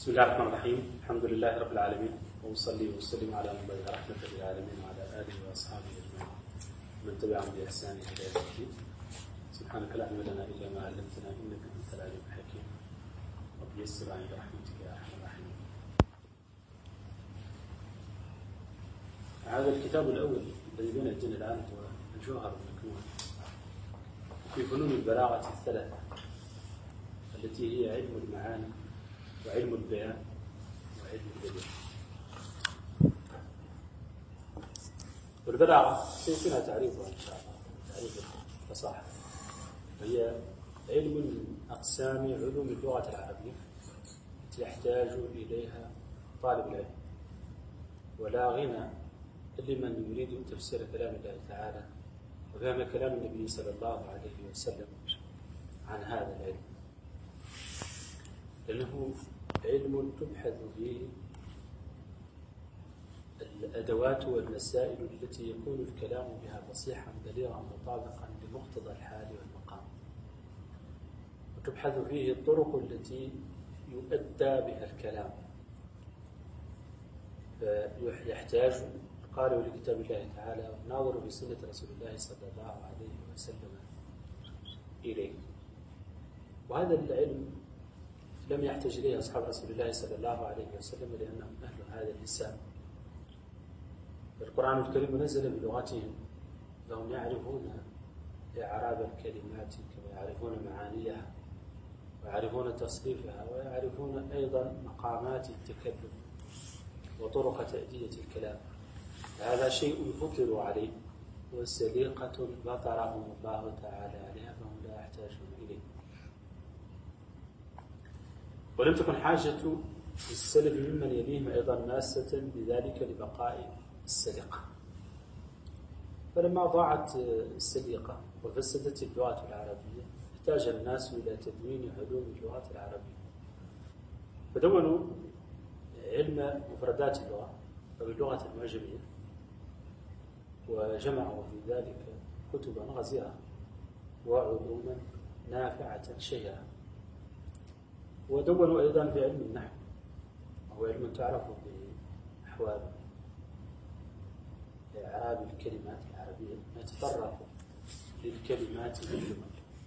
بسم الله الرحمن الرحيم. الحمد لله رب العالمين، وأصلي وأسلم على مبعوث رحمة للعالمين وعلى آله وأصحابه أجمعين ومن تبعهم بإحسان إلى يوم الدين. سبحانك لا علم لنا إلا ما علمتنا إنك أنت العليم الحكيم، رب يسر عند رحمتك يا أرحم الراحمين. هذا الكتاب الأول الذي بين يدينا الآن هو الجوهر المكنون في فنون البلاغة الثلاثة التي هي علم المعاني وعلم البيان وعلم البديع. والبلاغة سيكون تعريفها إن شاء الله تعريف الفصاحة، وهي علم من أقسام علوم اللغة العربية التي يحتاج إليها طالب العلم، ولا غنى لمن يريد تفسير كلام الله تعالى وفهم كلام النبي صلى الله عليه وسلم عن هذا العلم، لأنه علم تبحث فيه الأدوات والمسائل التي يكون الكلام بها فصيحا بليغا مطابقا لمقتضى الحال والمقام، وتبحث فيه الطرق التي يؤدى بها الكلام، فيحتاج القارئ لكتاب الله تعالى والناظر في سنة رسول الله صلى الله عليه وسلم إليه. وهذا العلم لم يحتج إليه أصحاب رسول الله صلى الله عليه وسلم لأنهم أهل هذا اللسان. القرآن الكريم نزل بلغتهم، فهم يعرفون إعراب الكلمات كما يعرفون معانيها ويعرفون تصريفها ويعرفون أيضا مقامات التكلم وطرق تأدية الكلام. هذا شيء فطروا عليه وسليقة فطرهم الله تعالى عليها، فهم لا يحتاجون إليه. ولم تكن حاجة السلف ممن يليهم أيضا ماسة بذلك لبقاء السلقة، فلما ضاعت السليقة وفسدت اللغة العربية احتاج الناس إلى تدوين علوم اللغة العربية، فدونوا علم مفردات اللغة أو اللغة المعجمية، وجمعوا في ذلك كتبا غزيرة وعلوما نافعة شهيرة. ودونوا أيضا في علم النحو، وهو علم تعرف بأحوال إعراب الكلمات العربية، يتطرق للكلمات بالجمل.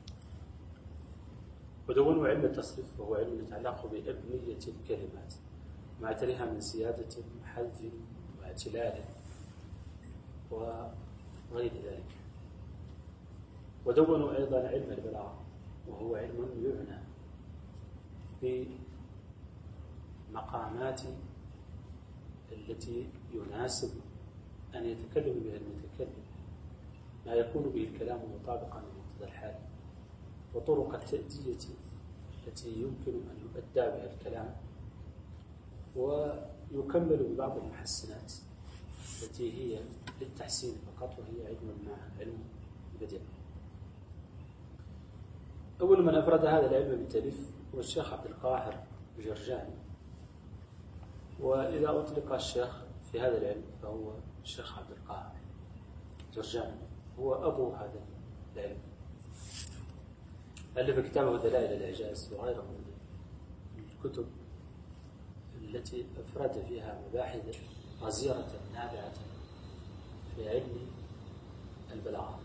ودونوا علم التصريف، وهو علم يتعلق بأبنية الكلمات ما تليها من سيادة وحذف واعتلال وغير ذلك. ودونوا أيضا علم البلاغة، وهو علم يعنى بمقامات التي يناسب أن يتكلم بها المتكلم، ما يكون به الكلام مطابقا لمقتضى الحال، وطرق التأدية التي يمكن أن يؤدى بها الكلام، ويكمل ببعض المحسنات التي هي للتحسين فقط، وهي علم البديع. أول من أفرد هذا العلم بالتأليف هو الشيخ عبد القاهر الجرجاني. وإذا أطلق الشيخ في هذا العلم فهو الشيخ عبد القاهر الجرجاني، هو أبو هذا العلم. ألف كتابه دلائل الإعجاز وغيره من الكتب التي أفرد فيها مباحث غزيرة نابعة في علم البلاغة.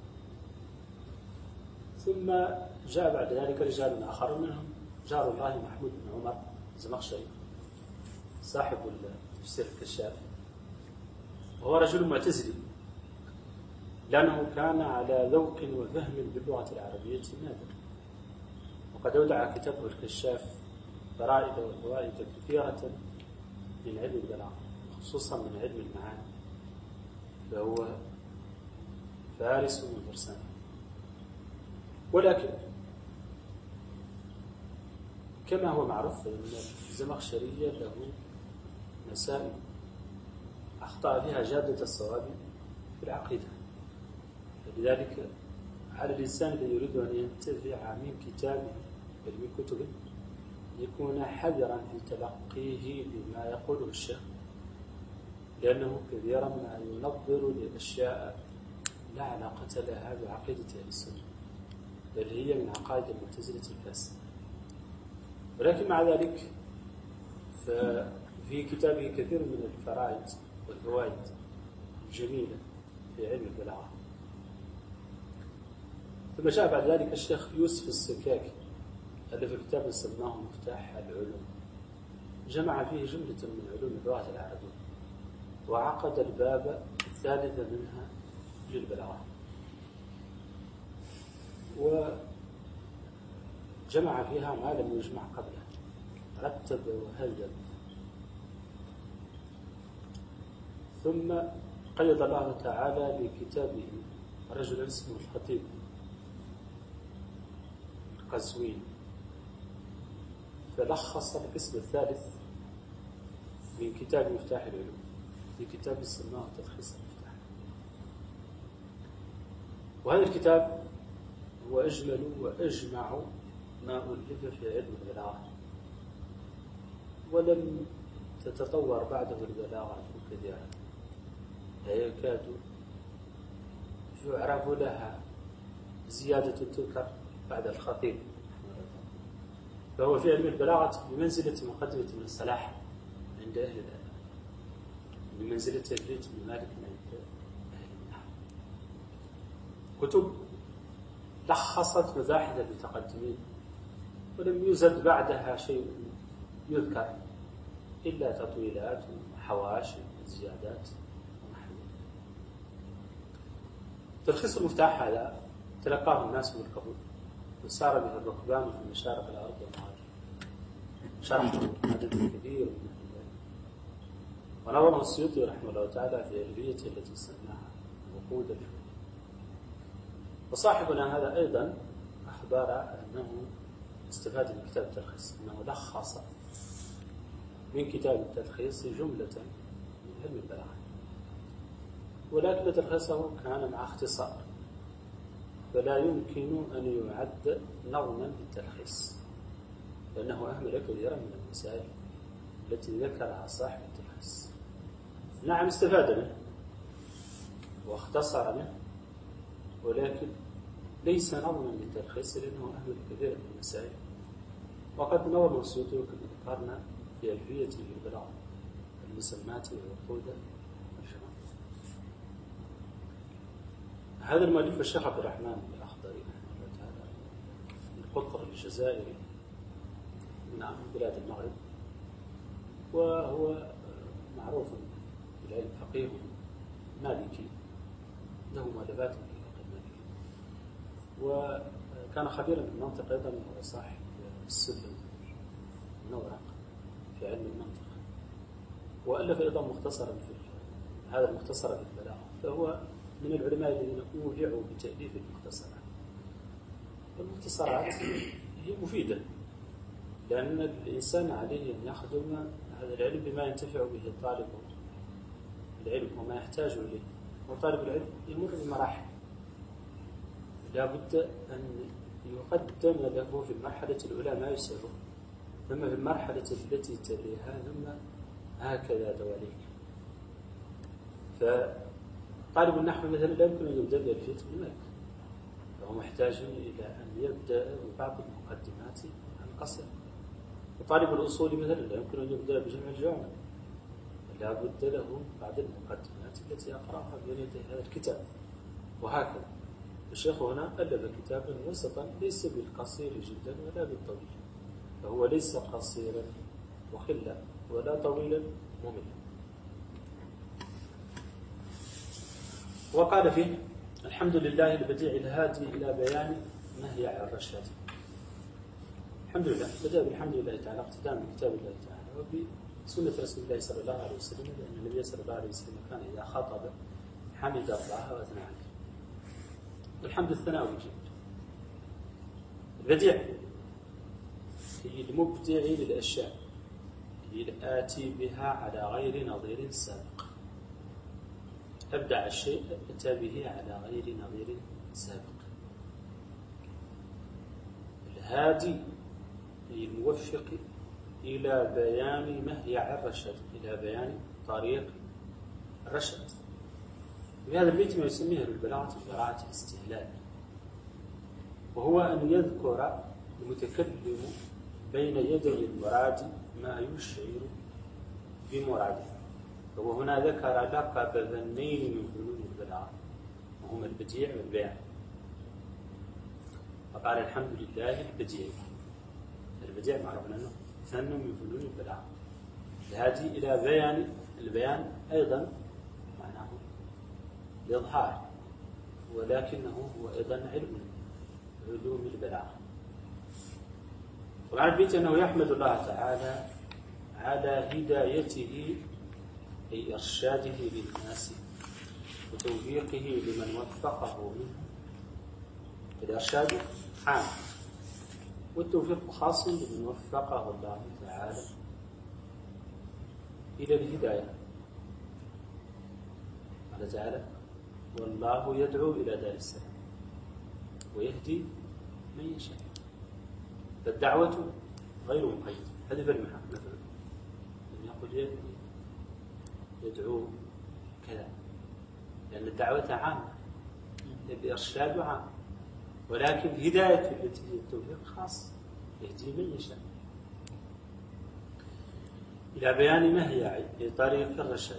ثم جاء بعد ذلك رجال آخرون، منهم جار الله محمود بن عمر الزمخشري صاحب تفسير الكشاف، وهو رجل معتزلي لأنه كان على ذوق وفهم باللغة العربية نادر، وقد أودع كتابه الكشاف فرائد وفوائد كثيرة من علم البلاغة، خصوصا من علم المعاني، فهو فارس وفرسان. ولكن كما هو معروف أن الزمخشري له مسائل أخطأ فيها جادة الصواب في العقيدة، فلذلك على الإنسان الذي يريد أن ينتفع من كتابه بل من كتبه يكون حذرا في تلقيه لما يقوله الشيخ، لأنه كثيرا ما ينظر لأشياء لا علاقة لها بعقيدة أهل السنة، بل هي من عقائد المعتزلة الفاسدة. ولكن مع ذلك ففي كتابه كثير من الفرائد والفوائد الجميلة في علم البلاغة. ثم جاء بعد ذلك الشيخ يوسف السكاكي ألف كتاب سماه مفتاح العلوم، جمع فيه جملة من علوم اللغة العربية، وعقد الباب الثالث منها للبلاغة، وجمع فيها ما لم يجمع قبله، رتب وهذب. ثم قيد الله تعالى لكتابه رجل اسمه الخطيب القزويني، فلخص القسم الثالث من كتاب مفتاح العلوم في كتاب سماه تلخيص المفتاح. وهذا الكتاب هو أجمل وأجمع ما ألف في علم البلاغة، ولم تتطور بعده البلاغة كثيرا، لا يكاد يعرف لها زيادة تذكر بعد الخطيب، فهو في علم البلاغة بمنزلة مقدمة ابن الصلاح عند أهل العلم، بمنزلة الليث بن مالك عند أهل النحو. كتب لخصت مباحث المتقدمين، ولم يوجد بعدها شيء يذكر إلا تطويلات وحواشي وزيادات ونحوها. تلخيص المفتاح هذا تلقاه الناس بالقبول، وسار به الركبان في مشارق الأرض والمغارب، شرحه عدد كبير من أهل العلم، ونظمه السيوطي رحمه الله تعالى في ألفيته التي سماها وقود الفقه. وصاحبنا هذا أيضا أخبر أنه استفاد من كتاب التلخيص، أنه لخص من كتاب التلخيص جملة من علم البلاغة، ولكن تلخيصه كان مع اختصار، فلا يمكن أن يعد نظما للتلخيص، لأنه أهمل كثيرا من المسائل التي ذكرها صاحب التلخيص. نعم استفاد منه واختصر منه، ولكن ليس نظما للتلخيص لأنه أهمل كثيرا من المسائل. وقد نظم السيوطي كما ذكرنا في ألفيته البلاغة المسمات والوقود والشمال. هذا المؤلف الشيخ عبد الرحمن الأخضري رحمه الله تعالى القطر الجزائري من بلاد المغرب، وهو معروف بالعلم، فقيه مالكي، له مؤلفات في الفقه المالكي، وكان خبيرا في المنطق أيضا، وهو صاحب السلم النورق في علم المنطق، وألف أيضا مختصرا في هذا المختصر في البلاغة، فهو من العلماء الذين أولعوا بتأليف المختصرات. والمختصرات هي مفيدة، لأن الإنسان عليه أن يخدم هذا العلم بما ينتفع به طالب العلم وما يحتاج إليه. وطالب العلم يمر بمراحل، لا بد أن يقدم له في المرحلة الأولى ما يسره، ثم في المرحلة التي تليها ثم هكذا دواليك. فطالب النحو مثلا لا يمكن أن يبدأ بألفية ابن مالك، فهو محتاج إلى أن يبدأ ببعض المقدمات القصيرة. وطالب الأصول مثلا لا يمكن أن يبدأ بجمع الجوامع، لا بد له بعض المقدمات التي يقرأها بين يدي هذا الكتاب، وهكذا. الشيخ هنا ألف كتابا وسطا ليس بالقصير جدا ولا بالطويل، فهو ليس قصيرا مخلا ولا طويلا مملا. وقال فيه: الحمد لله البديع الهادي إلى بيان نهي عن الرشاد. الحمد لله، بدأ بالحمد لله تعالى اقتداء بكتاب الله تعالى وبسنة رسول الله صلى الله عليه وسلم، لأن النبي صلى الله عليه وسلم كان إذا خاطب حمد الله وأثنى عليه. والحمد الثناء الجيد. البديع هي المبدع للأشياء، هي الآتي بها على غير نظير سابق. أبدع الشيء أتى به على غير نظير سابق. الهادي هي الموفق إلى بيان مهيع الرشد، إلى بيان طريق الرشد. في هذا البيت ما يسميه بالبلاغة براعة الاستهلال، وهو أن يذكر المتكلم بين يدي المراد ما يشعر بمراده. وهنا ذكر لقب ذنين من فنون البلاغة وهما البديع والبيان، فقال الحمد لله البديع. البديع معروف أنه فن من فنون البلاغة، الهادي إلى بيان. البيان أيضا معناه الإظهار، ولكنه هو أيضا علوم البلاغة. وعن البيت أنه يحمد الله تعالى على هدايته أي إرشاده للناس وتوفيقه لمن وفقه منه. الإرشاد عام والتوفيق خاص بمن وفقه الله تعالى إلى الهداية. قال تعالى: والله يدعو إلى دار السلام ويهدي من يشاء. فالدعوة غير مقيدة. هذا بالمعنى مثلا لم يقل يدعو كذا، لأن الدعوة عامة، الإرشاد عام، ولكن هداية التي هي التوفيق خاص، يهدي من يشاء إلى بيان ما هي لطريق الرشاد.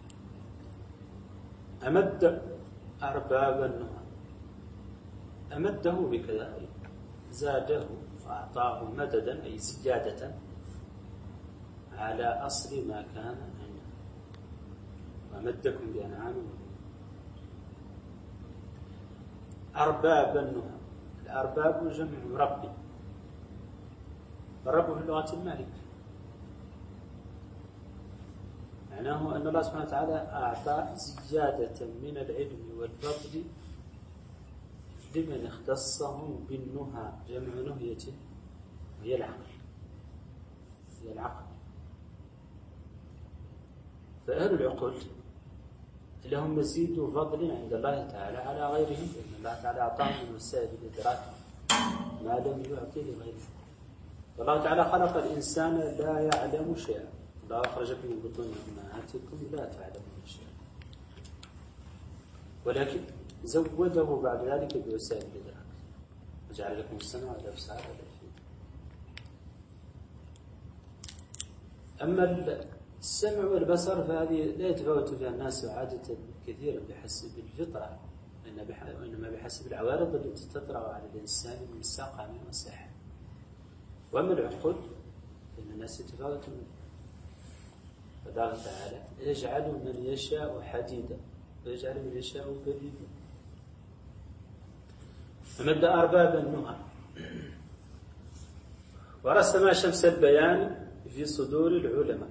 أمد أرباب النهى، أمده بكذا زاده وأعطاه مددا أي زيادة على أصل ما كان عنده. وأمدكم بأنعام أرباب النهى. الأرباب جمع ربي، الرب في اللغة المالك، معناه أن الله سبحانه وتعالى أعطى زيادة من العلم والفضل لمن اختصهم بالنهى. جمع نهية وهي العقل، هي العقل. فأهل العقول لهم مزيد فضل عند الله تعالى على غيرهم، لأن الله تعالى أعطاهم من وسائل الإدراك ما لم يعطي لغيره. والله تعالى خلق الإنسان لا يعلم شيئا. الله أخرجكم من بطون أمهاتكم لا تعلمون شيئا، ولكن زوده بعد ذلك بوسائل الإدراك وجعل لكم السمع والأبصار والأفئدة. أما السمع والبصر فهذه لا يتفاوت فيها الناس عادة كثيرا بحسب الفطرة، وإنما بحسب العوارض التي تطرأ على الإنسان من سقم وسحر. وأما العقول فإن الناس يتفاوتون. فقال تعالى: يجعل من يشاء حديدا ويجعل من يشاء كبيدا. فمد أرباب النهى ورسم شمس البيان في صدور العلماء.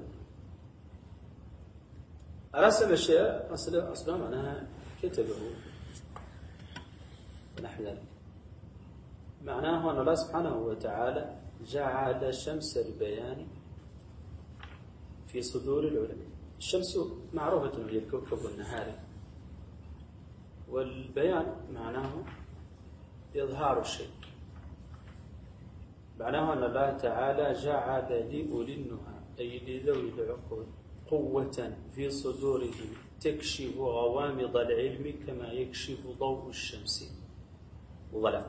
رسم الشيء أصلا معناها كتبه ونحو ذلك. معناه أن الله سبحانه وتعالى جعل شمس البيان في صدور العلماء. الشمس معروفة هي الكوكب النهاري، والبيان معناه إظهار الشيء. معناه أن الله تعالى جعل لأولي النهى أي لذوي العقول قوة في صدورهم تكشف غوامض العلم كما يكشف ضوء الشمس ظلام.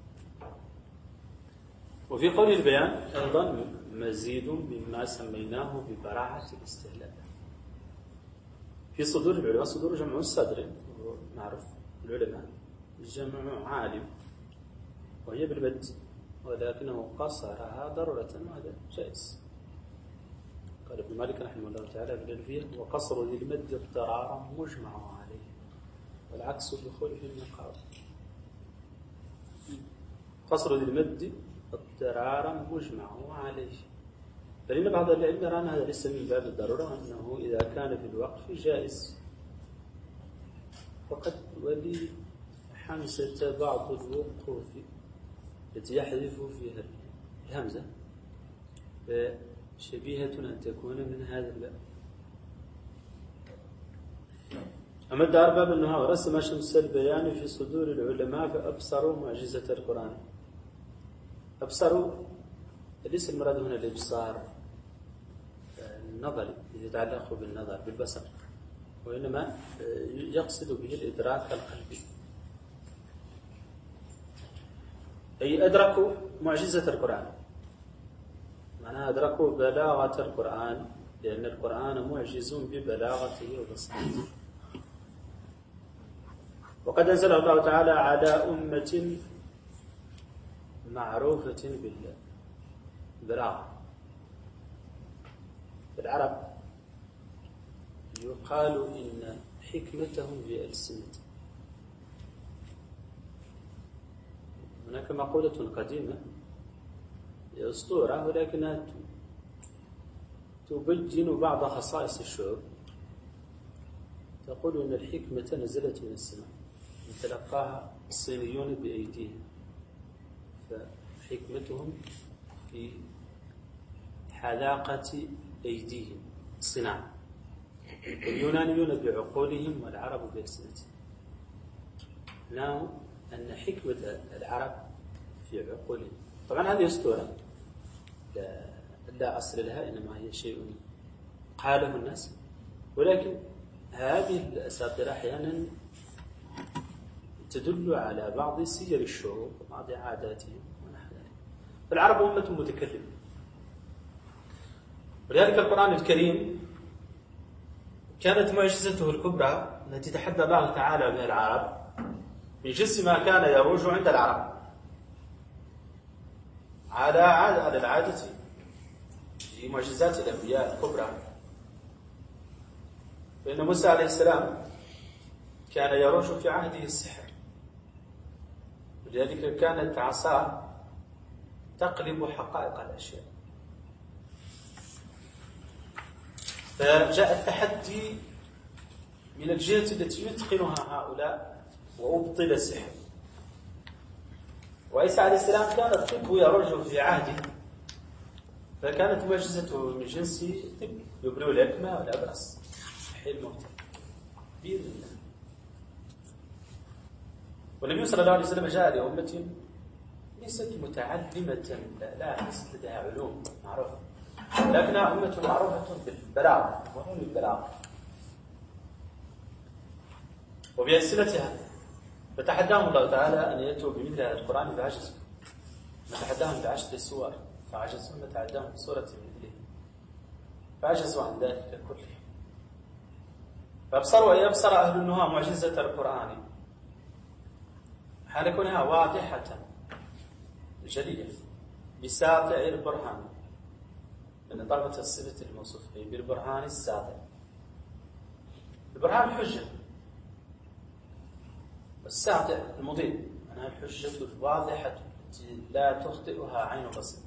وفي قول البيان أيضا مزيد مما سميناه ببراعة الاستهلال. في صدور العلماء، صدور جمع الصدر معروف العلماء جمع عالم وهي بالمد، ولكنه قصرها ضرورة وهذا جائز. قال ابن مالك رحمه الله تعالى في الألفية: وقصر ذي المد اضطرارا مجمع عليه والعكس بخلف النقاط. قصر ذي المد اضطرارا مجمع عليه، فإن بعض العلم يرى أن هذا ليس من باب الضرورة، أنه إذا كان في الوقف جائز. وقد ولي حمزة بعض الوقوف التي يحذف فيها الهمزة شبيهة أن تكون من هذا الباب. أمد أرباب النهى ورسم شمس البيان في صدور العلماء فأبصروا معجزة القرآن. أبصروا ليس المراد هنا الإبصار النظري يتعلق بالنظر بالبصر، وإنما يقصد به الإدراك القلبي، أي أدركوا معجزة القرآن. أنا أدركوا بلاغة القرآن لأن القرآن معجز ببلاغته وبساطته. وقد أنزل الله تعالى على أمة معروفة بالبلاغة. العرب يقال إن حكمتهم بألسنتهم. هناك مقولة قديمة أسطورة ولكنها تبجن بعض خصائص الشعوب. تقول أن الحكمة نزلت من السماء تلقاها الصينيون بأيديهم، فحكمتهم في حذاقة أيديهم صناعة. اليونانيون بعقولهم والعرب بألسنتهم. نعم أن حكمة العرب في عقولهم. طبعا هذه أسطورة لا أصل لها، إنما هي شيء قاله الناس، ولكن هذه الأساطير أحيانا تدل على بعض سير الشعوب وبعض عاداتهم ونحو ذلك. فالعرب أمة متكلمة، ولذلك القرآن الكريم كانت معجزته الكبرى التي تحدى الله تعالى بها العرب من جنس ما كان يروج عند العرب على العادة في معجزات الأنبياء الكبرى. فإن موسى عليه السلام كان يروج في عهده السحر، ولذلك كانت عصاه تقلب حقائق الأشياء. فجاء التحدي من الجهة التي يتقنها هؤلاء وأبطل السحر. وعيسى عليه السلام كان الطب يروج في عهده، فكانت معجزته من جنس الطب، يبرئ الأكمى والأبرص، يحيي الموتى بإذن الله. والنبي صلى الله عليه وسلم جاء لأمة ليست متعلمة، لا ليست لديها علوم معروفة، لكنها أمة معروفة بالبلاغة وعلوم البلاغة وبألسنتها. فتحداهم الله تعالى أن يأتوا بمثل هذا القرآن فعجزوا. فتحداهم ب10 سور فعجزوا، فتحداهم بسورة مثله فعجزوا عن ذلك كله. فأبصروا أن يبصر أهل النهى معجزة القرآن حال كونها واضحة جلية بساطع البرهان، من إضافة الصفة الموصوف به بالبرهان الساطع. البرهان حجة، الساطع المضيء، أنها الحجة الواضحة التي لا تخطئها عين بصير.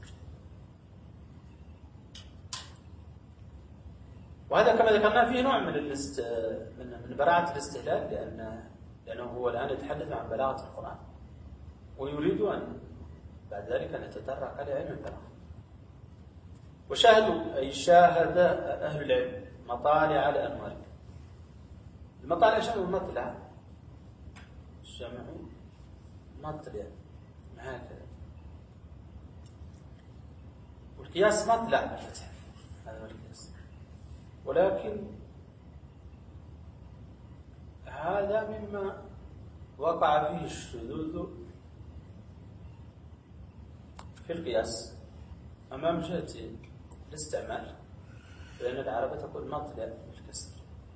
وهذا كما ذكرنا فيه نوع من براعة الاستهلال، لأنه هو الآن يتحدث عن بلاغة القرآن، ويريد أن بعد ذلك أن يتطرق لعلم البلاغة. وشاهدوا أي شاهد أهل العلم مطالع الأنوار. المطالع جمع مطلع، جمع مطلع هكذا، والقياس مطلع بالفتح، هذا هو القياس. ولكن هذا مما وقع فيه الشذوذ في القياس أمام جهة الاستعمال، لأن العربة تقول مطلع بالكسر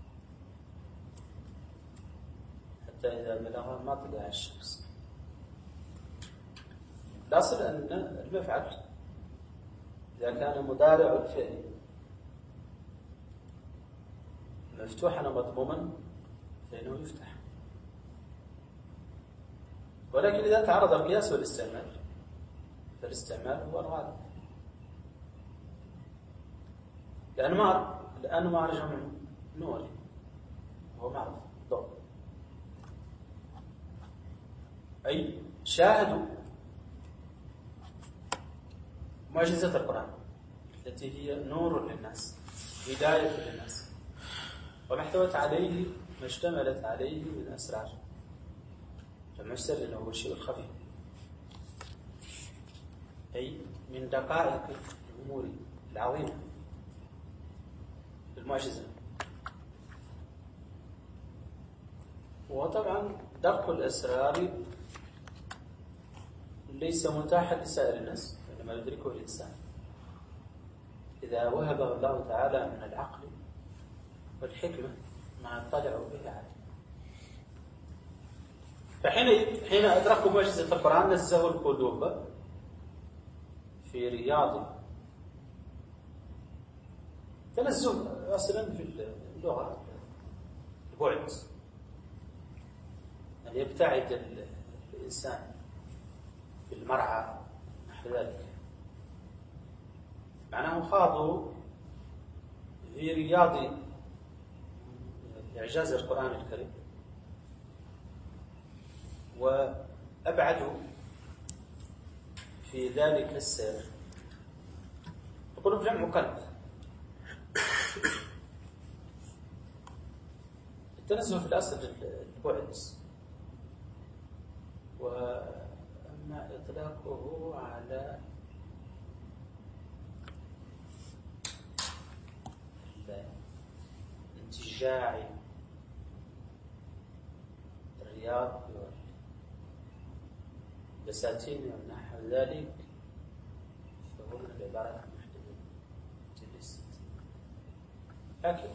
حتى إذا بلغ مطلع الشمس. الأصل أن المفعل إذا كان مضارع الفعل مفتوحا ومضموما فإنه يفتح، ولكن إذا تعرض القياس والاستعمال فالاستعمال هو الغالب. الأنوار جمع نور، هو معروف ضوء. أي شاهدوا معجزة القرآن التي هي نور للناس، هداية للناس، وما احتوت عليه ما اشتملت عليه من أسرار. جمع السر إنه هو الشيء الخفي، أي من دقائق الأمور العظيمة المعجزة. وطبعا دق الأسرار ليس متاحا لسائر الناس، إنما يدركه الإنسان. إذا وهبه الله تعالى من العقل والحكمة ما اطلعوا به عليه. فحين أدركوا معجزة القرآن نزهوا القلوب في رياض تنزه أصلا في اللغة البعد، أن يبتعد الإنسان في المرعى نحو ذلك، معناه خاضوا في رياض إعجاز القرآن الكريم وأبعدوا في ذلك السير. القلوب جمع قلب. التنزه في الأصل البعد، وأما إطلاقه على انتجاع الرياض والبساتين ونحو ذلك فهو من العبارات المحددة جلست، لكن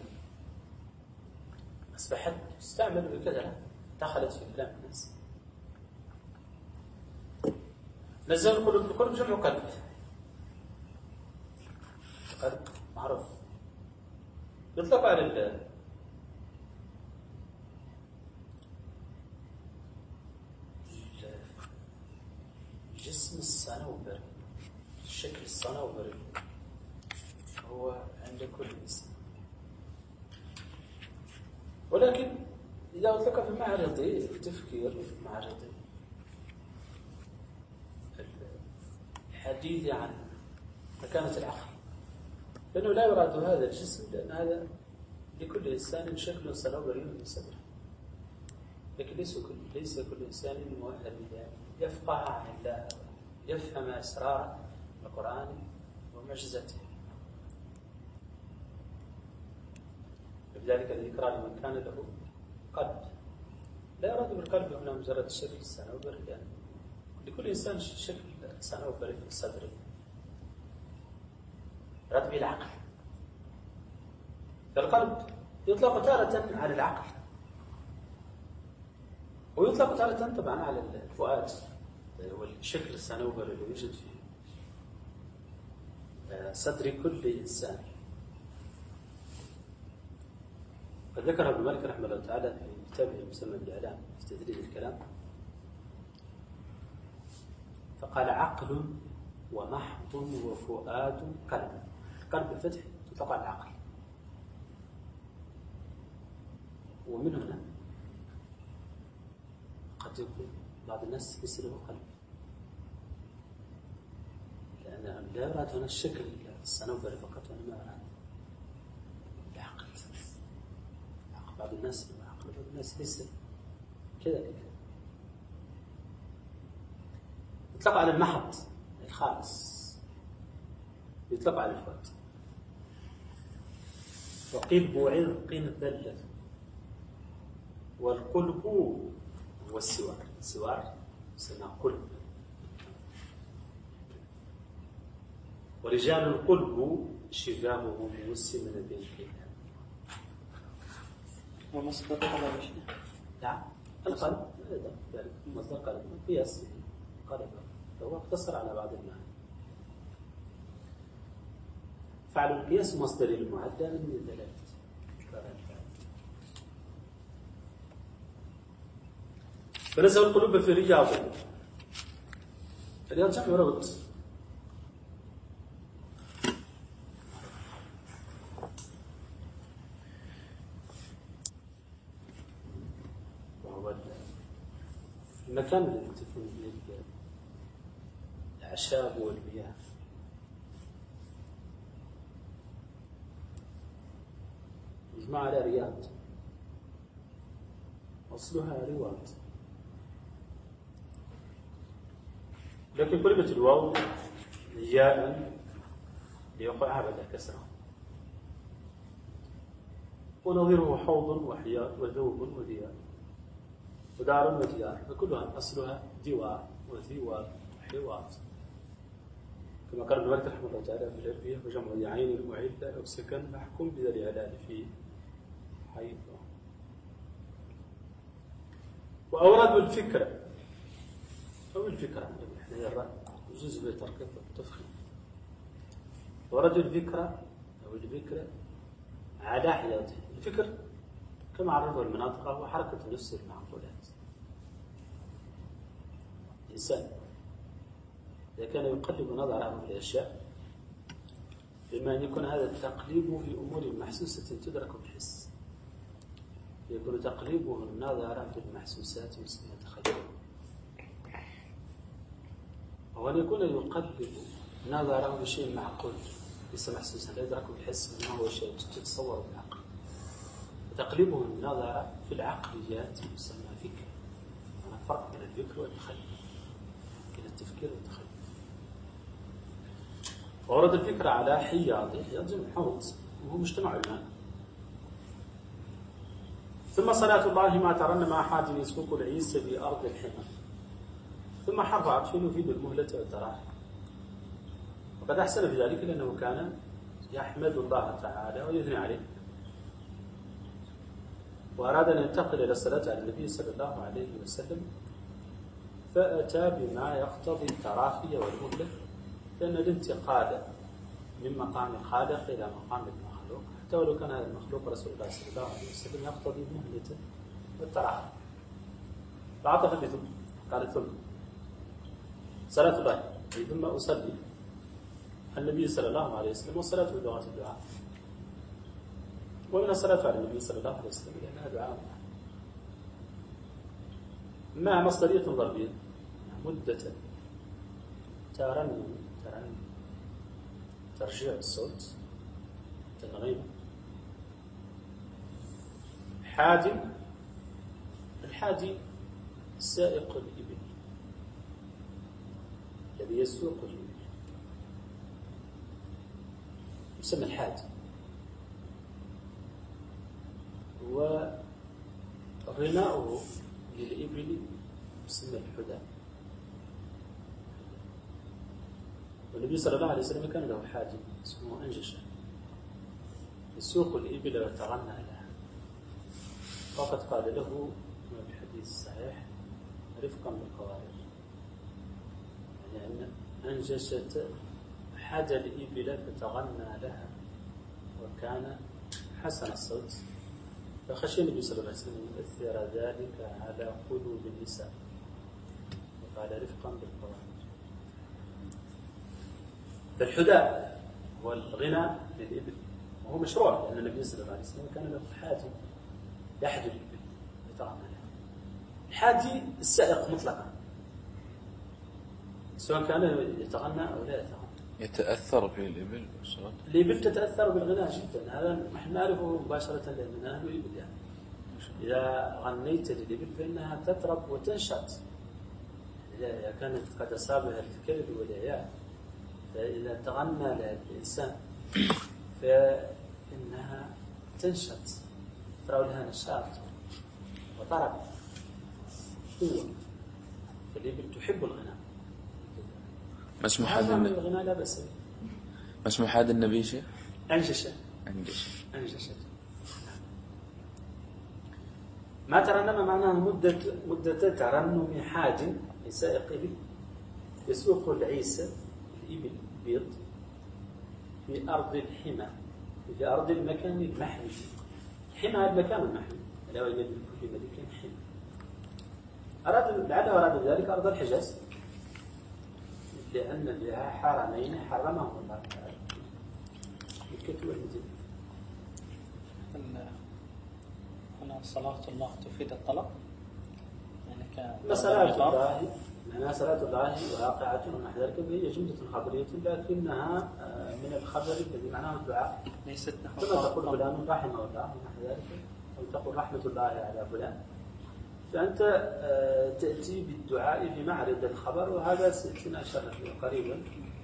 أصبحت تستعمل بكثرة، دخلت في كلام الناس. نزل القلوب جمع قلب. قلب معروف يطلق على الجسم الصنوبري، الشكل الصنوبري هو عند كل إنسان، ولكن إذا أطلق في معرض التفكير، في معرض الحديث عن مكانة العقل، لأنه لا يراد هذا الجسم، لأن هذا لكل إنسان شكل صنوبري من صدره، لكن ليس كل إنسان مؤهل يفقه عن الله، يفهم أسرار القرآن ومعجزته. لذلك الذكرى لمن كان له قلب. لا يراد بالقلب هنا مجرد الشكل الصنوبري، لأن لكل إنسان شكل صنوبري في صدره، يراد به العقل. فالقلب يطلق تارة على العقل، ويطلق تارة طبعا على الفؤاد، والشكل الصنوبري اللي يوجد في صدر كل إنسان. قد ذكر ابن مالك رحمه الله تعالى في كتابه المسمى بالإعلام في تدريب الكلام، فقال: عقل ومحض وفؤاد قلب. قلب الفتح تطلق على العقل، ومن هنا قد يكون بعض الناس ليس له قلب، لأن لا يراد هنا الشكل الصنوبري فقط، وإنما يراد العقل. بعض الناس له عقل، بعض الناس ليس كذلك. يطلق على المحض الخالص، يطلق على الفؤاد. وقلب عرق ذلة، والقلب هو السوار. السوار يسمى قلب. ورجال القلب شبابه موسم من بين الكلام. ومصدر قلب شيء. نعم، القلب ذلك مصدر قلب، قياس قلب، فهو اقتصر على بعض المعنى. فعل القياس مصدر المعدى من الدلالة. فنزل القلوب في رياض. الرياض جمع روض. وهو المكان الذي تكون فيه الأعشاب والمياه. يجمع على رياض، أصلها رواض، لكن قلبت الواو ياء ليقع بعد كسره. ونظيره حوض وحياء وذوب وديار ودار وديار، فكلها أصلها دوار وذوار وحوار. كما قال ابن مالك رحمه الله تعالى في الألفية: وجمع عين وعلة أو سكن محكوم بذا الإعلان فيه حيث. وأورادوا الفكرة أو الفكرة إحنا يرى جزء بتركيب التفخيم. وردوا الفكرة أو الفكرة على حياته. الفكر كما عرفه المناطق هو حركة النفس المعقولات. الإنسان إذا كان يقلب نظره في الأشياء، بما أن يكون هذا التقليب في أمور محسوسة تدرك بالحس، يكون تقليبه النظر في المحسوسات مسمى تخيل. وأن يكون يقلب نظره بشيء معقول ليس محسوسا لا يدرك بالحس، ما هو شيء تتصور بالعقل. وتقليبه النظر في العقليات يسمى فكر. هذا فرق بين الفكر والتخيل، بين التفكير والتخيل. ورد الفكرة على حياض جمع حوض وهو مجتمع الماء. ثم صلاة الله ما ترن مع حاج يسوق العيسى بأرض الحمى. ثم حرف عطف يفيد المهلة والتراحم. وقد أحسن في ذلك لأنه كان يحمد الله تعالى ويثني عليه، وأراد أن ينتقل إلى الصلاة على النبي صلى الله عليه وسلم، فأتى بما يقتضي التراخي والمهلة، لأن الانتقال من مقام الخالق إلى مقام المخلوق حتى ولو كان هذا المخلوق رسول الله صلى الله عليه وسلم يقتضي المهلة والتراخي. فعطف بثم قال: ثم صلاة الله ثم أصلي النبي صلى الله عليه وسلم. والصلاة بلغة الدعاء، ومن الصلاة على النبي صلى الله عليه وسلم لأنها دعاء مع مصدرية ضربية مدة ترنم ترجيع الصوت تنغيم حادي. الحادي سائق الإبل الذي يسوق الإبل يسمى الحادي. وغناؤه للإبل يسمى الحدى. والنبي صلى الله عليه وسلم كان له حادي اسمه أنجشة يسوق الإبل ويتغنى لها، وقد قال له في الحديث الصحيح: رفقا بالقوارير، يعني أن أنجشة حاد الإبل فتغنى لها وكان حسن الصوت، فخشي النبي صلى الله عليه وسلم أن يؤثر ذلك على قلوب النساء، وقال: رفقا بالقوارير. فالحدى هو الغنى للإبل، وهو مشروع لأن النبي صلى الله عليه وسلم كان له حادي يحدو الإبل يتغنى لها. الحادي السائق مطلقا سواء كان يتغنى أو لا يتغنى. يتأثر به الإبل والصوت. الإبل تتأثر بالغناء جدا، هذا نحن نعرفه مباشرة لأننا أهل إبل. يعني إذا غنيت للإبل فإنها تطرب وتنشط، إذا كانت قد أصابها الكبد والعياء، فإذا تغنى لها الإنسان فإنها تنشط، ترى لها نشاط وطرب قوة. فالإبل تحب الغناء. ما اسم حاد النبي؟ الغناء لا بأس به. ما اسم حاد النبي شيء؟ أنجشة. ما ترنم معناه مدة ترنم حاج لسائق إبل يسوق العيسى الإبل بيض في أرض الحمى، في أرض المكان المحمي. الحمى المكان المحمي، لا يوجد في كل ملك حمى. لعله أراد ذلك أرض الحجاز، لأن بها حرمين حرمهم الله تعالى، مكة والمدينة. هنا صلاة الله تفيد الطلب، يعني صلاة الله واقعة ونحو ذلك، هي جملة خبرية لكنها من الخبر الذي معناه الدعاء، ليست نحو كما تقول فلان رحمه الله ونحو ذلك، أو تقول رحمة الله على فلان، فأنت تأتي بالدعاء في معرض الخبر. وهذا سيأتينا شرح قريبا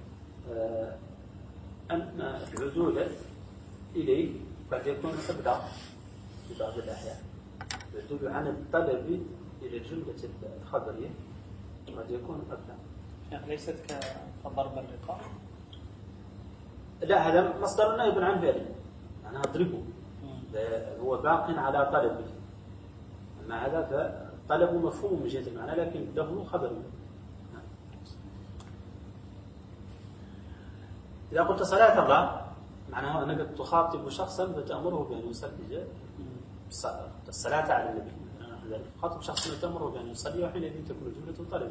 أن العدول إليه قد يكون أبلغ في بعض الأحيان. العدول عن الطلب إلى الجملة الخبرية قد يكون أبلغ. يعني ليست كضرب الرقاب؟ لا، هذا مصدر نائب عن فعله، معناها اضربه، هو باق على طلبه. أما هذا فطلب مفهوم من جهة المعنى، لكن له خبر. إذا قلت صلاة الله معناها أنك تخاطب شخصا فتأمره بأن يصلي الصلاة على النبي. تخاطب شخصا تأمره بأن يصلي، وحينئذ تكون جملة طلب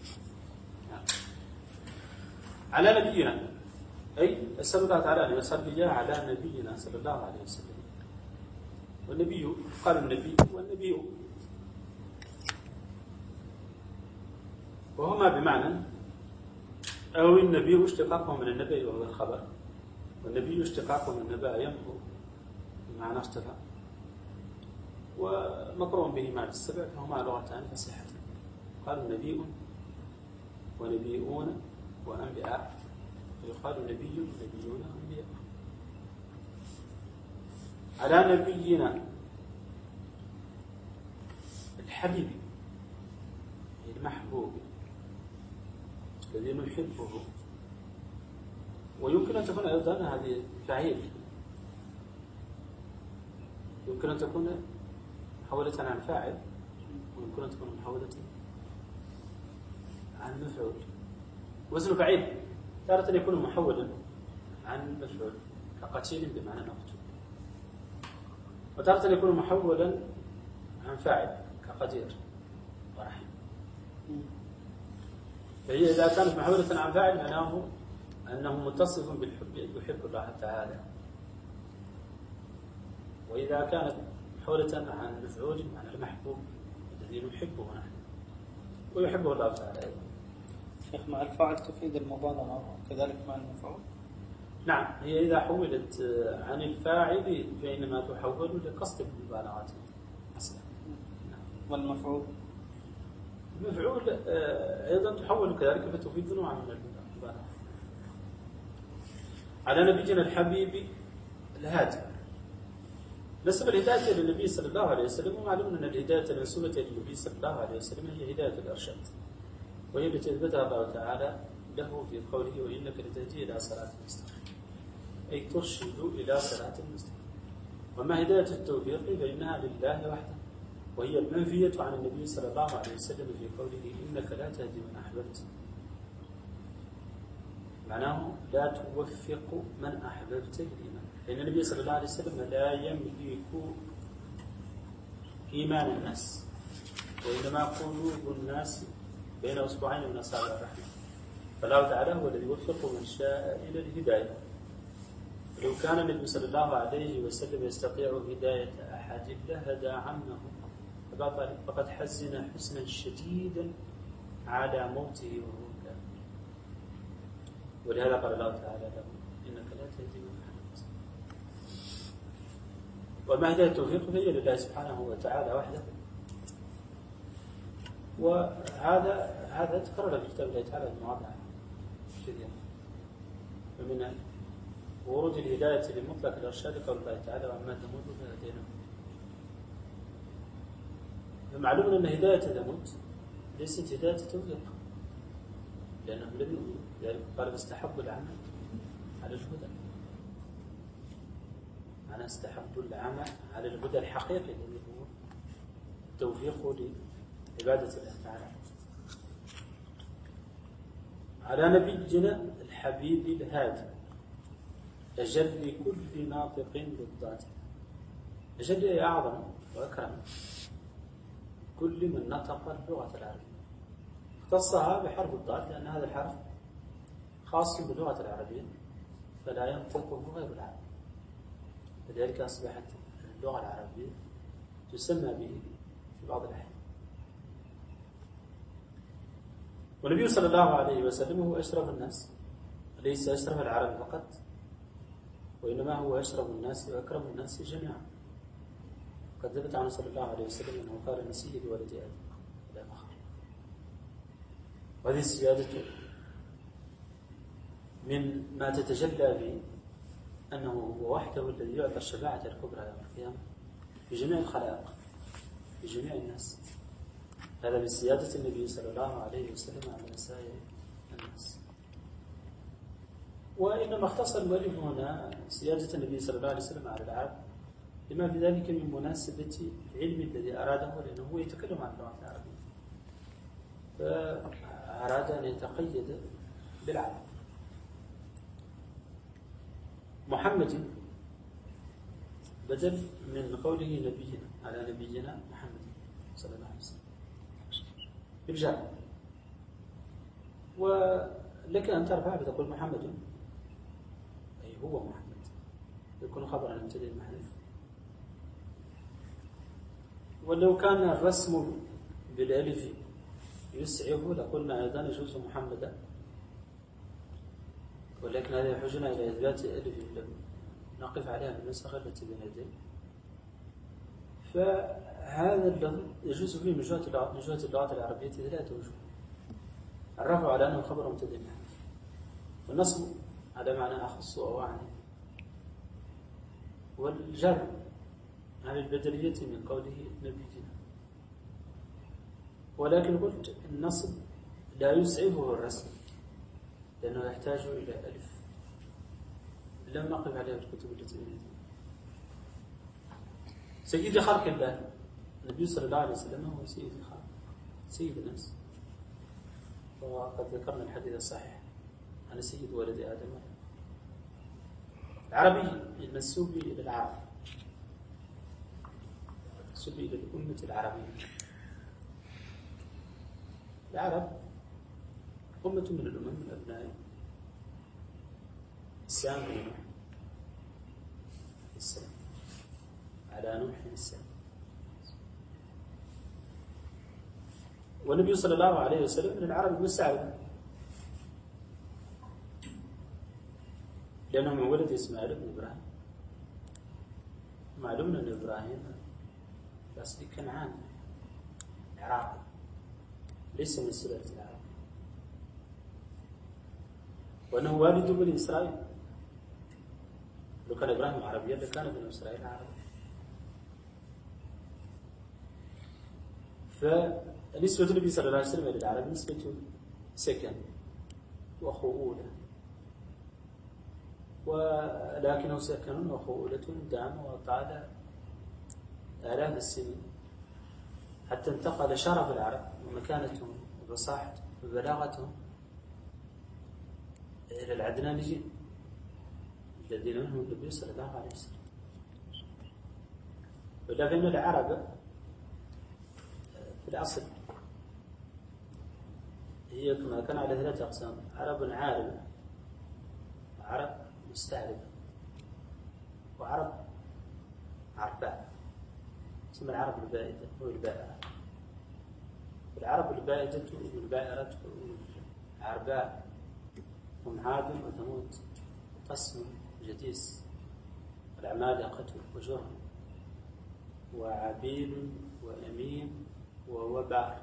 على نبينا، أي أسأل الله تعالى أن يصلي على نبينا صلى الله عليه وسلم. والنبي قال النبي والنبي، وهما بمعنى أو النبي اشتقاقه من النبي وهو الخبر، والنبي اشتقاقه من النبأ ينبو بمعنى اشتقاق، ومقرون به مع السبع، فهما لغتان فصيحتان. قال نبي ونبيون وأنبياء، فيقال نبي ونبيون وأنبياء. على نبينا الحبيب المحبوب الذي نحبه. ويمكن أن تكون أيضا هذه فعيل، يمكن أن تكون محولة عن فاعل، ويمكن أن تكون محولة عن مفعول. وزن فعيل تارة يكون محولا عن مفعول كقتيل بمعنى مقتول، وتارة يكون محولا عن فاعل كقدير ورحيم. فهي إذا كانت محولة عن فاعل معناه أنه متصف بالحب، يحب الله تعالى. وإذا كانت محولة عن مفعول معنى المحبوب الذي نحبه نحن ويحبه الله تعالى أيضا. شيخ، مع الفاعل تفيد المبالغة وكذلك مع المفعول؟ نعم، هي إذا حولت عن الفاعل فإنما تحول لقصد المبالغة أصلا. والمفعول؟ المفعول أيضا تحول كذلك فتفيد نوعا من المبالغة. على نبينا الحبيب الهادي، نسب الهداية للنبي صلى الله عليه وسلم، ومعلوم أن الهداية المنسوبة للنبي صلى الله عليه وسلم هي هداية الإرشاد، وهي التي أثبتها الله تعالى له في قوله وإنك لتهدي إلى صراط مستقيم، أي ترشد إلى صراط مستقيم. وما هداية التوفيق فإنها لله وحده، وهي المنفية عن النبي صلى الله عليه وسلم في قوله إنك لا تهدي من أحببت، معناه لا توفق من أحببت الإيمان، لأن النبي صلى الله عليه وسلم لا يملك إيمان الناس، وإنما قلوب الناس بين أصبعين من أصابع الرحمن. فالله تعالى هو الذي يوفق من شاء إلى الهداية. لو كان النبي صلى الله عليه وسلم يستطيع هداية أحد لهدى عمه، فقد حزن حزنا شديدا على موته وهو كافر. ولهذا قال الله تعالى له إنك لا تهدي من أحببت. وما هداية التوفيق فهي لله سبحانه وتعالى وحده. وهذا تكرر في كتاب الله تعالى المواضع كثيرة. ومن ورود الهداية لمطلق الإرشاد قول الله تعالى وعما ثمود فهديناهم. فمعلوم أن هداية ثمود ليست هداية توفيق، لأنهم لم يؤمنوا، قال فاستحبوا العمى على الهدى، معنى استحبوا العمى على الهدى الحقيقي الذي هو التوفيق لعبادة الله تعالى. على نبينا الحبيب الهادي أجل كل ناطق بالضاد، أجل أعظم وأكرم كل من نطق اللغة العربية، اختصها بحرف الضاد لأن هذا الحرف خاص باللغة العربية فلا ينطقه غير العرب، لذلك أصبحت اللغة العربية تسمى به في بعض الأحيان. والنبي صلى الله عليه وسلم هو أشرف الناس، ليس أشرف العرب فقط، وإنما هو أشرف الناس وأكرم الناس جميعا. قد ثبت عنه صلى الله عليه وسلم أنه قال أن سيد ولد آدم لا فخر. وهذه السيادة من ما تتجلى به أنه هو وحده الذي يعطى الشفاعة الكبرى يوم القيامة في جميع الخلائق في جميع الناس. هذا من سيادة النبي صلى الله عليه وسلم على سائر الناس. وإنما اختصر المؤلف هنا سيادة النبي صلى الله عليه وسلم على العرب لما في ذلك من مناسبة العلم الذي أراده، لأنه هو يتكلم عن اللغة العربية، فأراد أن يتقيد بالعرب. محمد بدل من قوله نبينا على نبينا محمد صلى الله عليه وسلم بالجار، ولك أن ترفع بتقول محمد، أي هو محمد، يكون خبر عن المبتدأ المحذوف. ولو كان الرسم بالألف يسعه لقلنا أيضا يجوز محمدا، ولكن هذا يحوجنا إلى إثبات ألف لم نقف عليها من النسخة التي بين يدينا. فهذا اللفظ يجوز فيه من جهة اللغات العربية ثلاثة وجوه: الرفع على أنه خبر مبتدأ محذوف، والنصب على معنى أخص أو أعني، والجر على البدلية من قوله نبينا. ولكن قلت النصب لا يسعفه الرسم لأنه يحتاج إلى ألف لم نقف عليها في الكتب التي بين يدينا. سيد خلق الله النبي صلى الله عليه وسلم هو سيد الخلق، سيد الناس، وقد ذكرنا الحديث الصحيح عن سيد ولد آدم. العربي المنسوب إلى العرب، منسوب إلى الأمة العربية. العرب أمة من الأمم من أبناء السلام على نوح السلام على نوح السلام. والنبي صلى الله عليه وسلم من العرب المستعرب، لأنه من ولد إسماعيل بن إبراهيم. معلوم أن إبراهيم أصل كنعان العراقي، ليس من سلالة العرب، وأنه والد بني إسرائيل. لو كان إبراهيم عربيا لكان بني إسرائيل عربي. فنسبة النبي صلى الله عليه وسلم إلى العرب نسبة سكن وخؤولة، ولكنه سكن وخؤولة دام وطال آلاف السنين حتى انتقل شرف العرب ومكانتهم وفصاحتهم وبلاغتهم إلى العدنانيين الذين منهم النبي صلى الله عليه وسلم. ولكن العرب في الأصل هي كما كان على ثلاثة أقسام: عرب عاربة، وعرب مستعربة، وعرب عرباء. ثم العرب البائدة والبائرة. العرب البائدة والبائرة والعرباء هم عاد وثمود قسم جديس، والعمالقة وجرم وعبيل وأمين ووبع.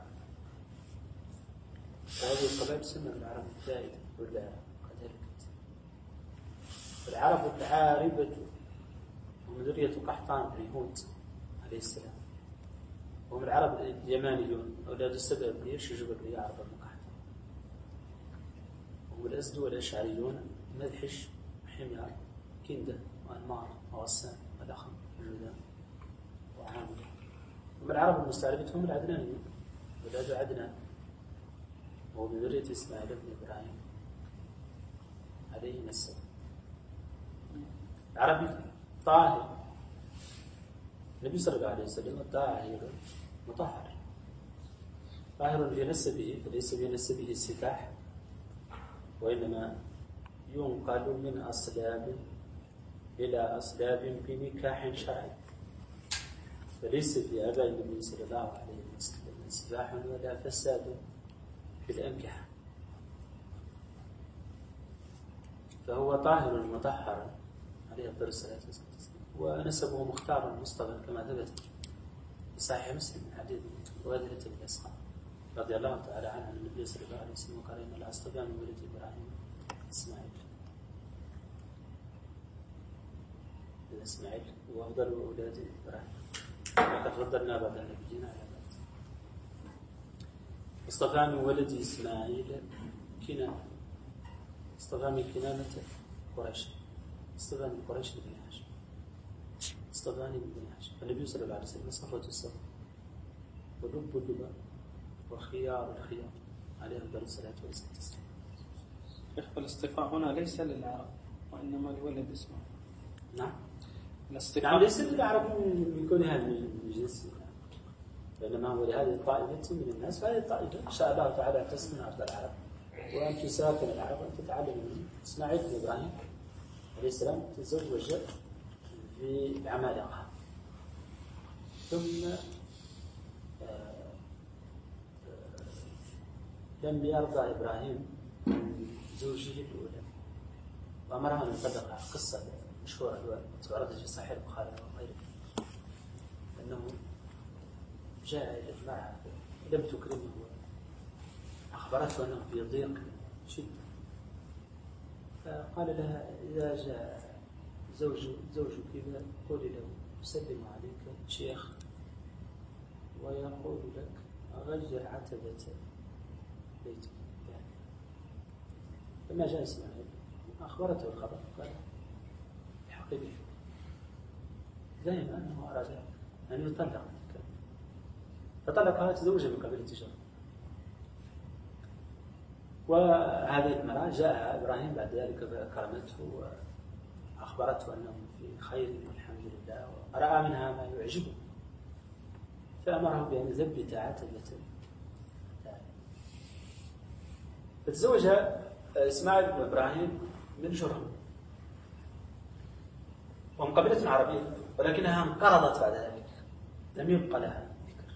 هذه القبائل تسمى العرب البائدة والبائرة كذلك. العرب العاربة هم ذرية قحطان بن هود عليه السلام، وهم العرب اليمانيون أولاد السبع بن يرشج بن عرب بن قحطان، وهم الأزد والأشعريون مذحش وحميار كندة وأنمار وغسان والأخم والجذام وعامر. هم العرب المستعربة هم العدنانيون أولاد عدنان، وهو من ذرية إسماعيل بن إبراهيم عليه السلام. العربي طاهر، النبي صلى الله عليه وسلم طاهر مطهر، طاهر في نسبه، فليس في نسبه السفاح، وإنما ينقل من أصلاب إلى أصلاب بنكاح شرعي، فليس في آباء النبي صلى الله عليه وسلم سفاح ولا فساد في الأنكحة، فهو طاهر مطهر عليه أفضل الصلاة والسلام. ونسبه مختار مصطفى كما ثبت في صحيح مسلم من حديث وادلة بن أسقم رضي الله تعالى عنه أن النبي صلى الله عليه وسلم قال: إن الأصطفى من ولد إبراهيم إسماعيل وأفضل أولاد إبراهيم، وقد فضلنا بعض النبيين على بعض. اصطفى من ولد إسماعيل كنانة، اصطفى من كنانة قريش، اصطفاني من قريش من بني هاشم، اصطفاني من بني هاشم. النبي صلى الله عليه وسلم صفوة الصفوة ولب اللباء وخيار الخيار عليه أفضل الصلاة والسلام. الاصطفاء هنا ليس للعرب وإنما لولد اسمه. نعم. الاصطفاء نعم، ليس للعرب من كونها من جنس، وإنما هو لهذه الطائفة من الناس. فهذه الطائفة شاء الله تعالى أن تسمع أفضل العرب وأن تساكن العرب وأن تتعلم منهم. إسماعيل بن إبراهيم عليه السلام تزوج في العمالقة، ثم لم يرضى إبراهيم من زوجه الأولى وأمرها أن يطلقها. قصة مشهورة تعرض في صحيح البخاري وغيره، أنه جاء إلى المرأة لم تكرمه، أخبرته أنه في ضيق شدة، فقال لها إذا جاء زوجك قولي له يسلم عليك شيخ ويقول لك غير عتبة بيتك. لما جاء إسماعيل أخبرته الخبر قال حقيقي زين أنه أراد أن يطلق، فطلقها تزوج من قبل التجارة. وهذه المرأة جاء إبراهيم بعد ذلك فكرمته وأخبرته أنه في خير والحمد لله، ورأى منها ما يعجبه فأمره بأن يثبت عتبة. فتزوج إسماعيل بن إبراهيم من جرهم، وهم قبيلة عربية ولكنها انقرضت بعد ذلك، لم يبقى لها ذكر.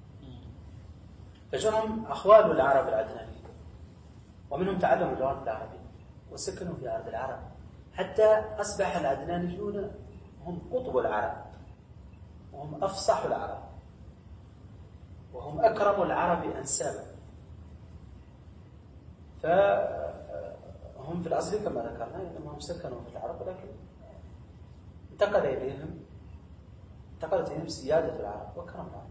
فجرهم أخوال العرب العدنانيين، ومنهم تعلموا اللغة العربية وسكنوا في أرض العرب، حتى أصبح العدنانيون هم قطب العرب، وهم أفصح العرب، وهم أكرم العرب أنسابا. فهم في الأصل كما ذكرنا إنهم سكنوا في العرب، ولكن انتقلت إليهم سيادة العرب وكرم العرب.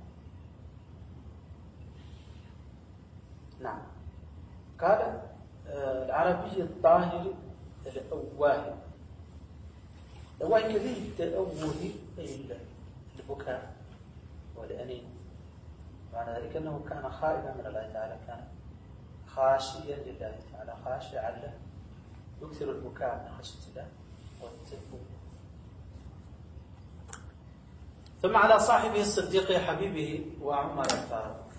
نعم. قال العربي الطاهر الأواهي. الأواهي كثير التأوه أي البكاء والأنين، معنى ذلك أنه كان خائفا من الله تعالى، كان خاشيا لله تعالى، خاشعا له، يكثر البكاء من خشية الله والتأوه. ثم على صاحبه الصديق حبيبه وعمر الفاروق.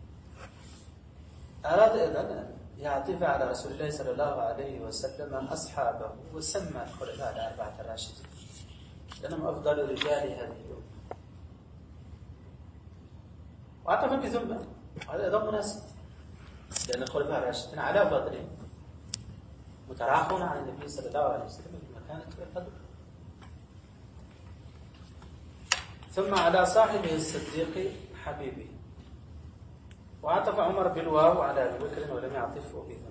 أراد أيضا يعطف على رسول الله صلى الله عليه وسلم أصحابه، وسمى الخلفاء الأربعة الراشدين لأنهم أفضل رجال هذه الأمة، وعطف بثم. هذا أيضا مناسب، لأن الخلفاء الراشدين على فضلهم متراخون عن النبي صلى الله عليه وسلم بمكانة والفضل. ثم على صاحبه الصديق حبيبه، وعطف عمر بالواو على أبي بكر ولم يعطفه بثم.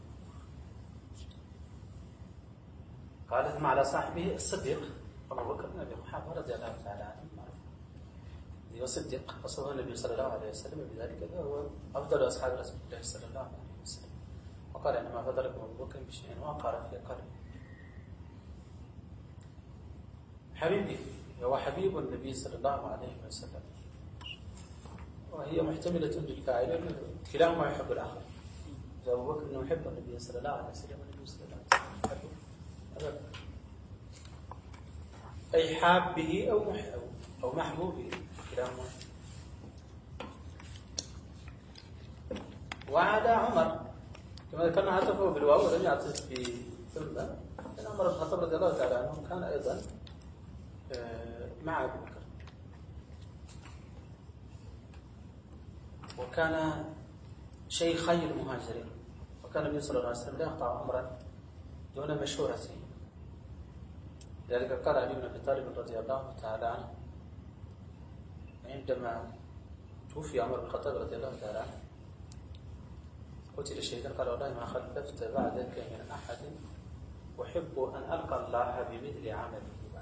قال ثم على صاحبه الصديق أبو بكر بن أبي قحافة رضي الله تعالى عنه، هو صديق وصفه النبي صلى الله عليه وسلم بذلك، هو أفضل أصحاب رسول الله صلى الله عليه وسلم، وقال إنما فضلكم أبو بكر بشيء وقر في قلبه. حبيبي هو حبيب النبي صلى الله عليه وسلم، وهي محتملة للفاعلين، كلاهما يحب الآخر. أبو بكر إنه يحب النبي صلى الله عليه وسلم والنبي صلى الله عليه وسلم يحبه أبدا، أي حابه أو محبوبه، كلاهما. وعلى عمر كما ذكرنا عطفه بالواو ولم يعطف بثم، لأن عمر بن الخطاب رضي الله تعالى عنه كان أيضا مع أبي بكر، وكان شيخي المهاجرين، وكان النبي صلى الله عليه وسلم لا يقطع أمرا دون مشورته. لذلك قال علي بن أبي طالب رضي الله تعالى عنه عندما توفي عمر بن الخطاب رضي الله تعالى عنه قتل شهيدا، قال والله ما خلفت بعدك من أحد أحب أن ألقى الله بمثل عمله بعد.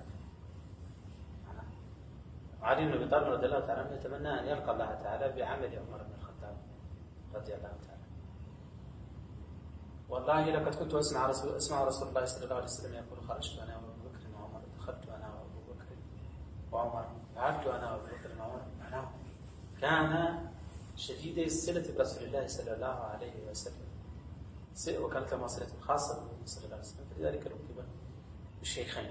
علي بن أبي طالب رضي الله تعالى عنه يتمنى أن يلقى الله تعالى بعمل عمر بن الخطاب رضي الله تعالى. والله لقد كنت اسمع رسول الله صلى الله عليه وسلم يقول: خرجت انا وابو بكر وعمر، دخلت انا وابو بكر وعمر، قعدت انا وابو بكر وعمر. معناه كان شديد الصلة برسول الله صلى الله عليه وسلم، وكانت له صلة خاصة بالنبي صلى الله عليه وسلم، فلذلك ركب بالشيخين.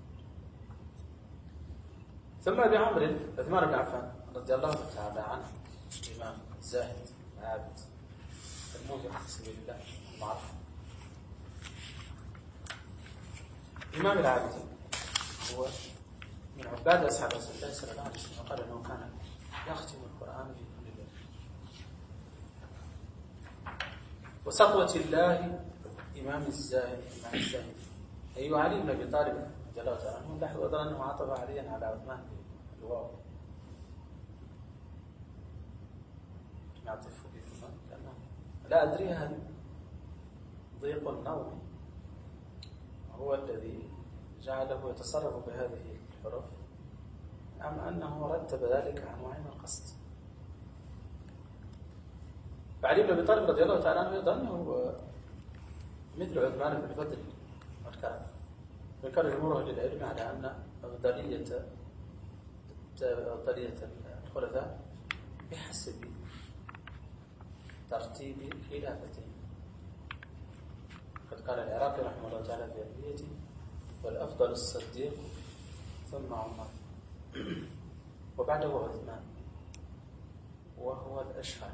ثم ابي عمرو عثمان بن عفان رضي الله تعالى عنه، الامام الزاهد العابد المنفق في سبيل الله المعروف، إمام العابدين، هو من عباد أصحاب رسول الله صلى الله عليه وسلم، قال أنه كان يختم القرآن في كل ليلة. وسطوة الله إمام الزاهد أي علي بن أبي طالب رضي الله تعالى عنه، لاحظ أيضا أنه عطف عليا على عثمان بالواو، يعطف بهما لأنه لا أدري هل ضيق النوم هو الذي جعله يتصرف بهذه الحروف أم أنه رتب ذلك عن وعي القصد. فعلي بن أبي طالب رضي الله تعالى عنه يظن هو مثل عثمان بن الفضل والكرم، وكان جمهور أهل العلم على أن أفضلية الخلفاء بحسب ترتيب خلافتهم. قد قال العراقي رحمه الله تعالى في أبيته: والأفضل الصديق ثم عمر وبعده عثمان وهو الأشهر،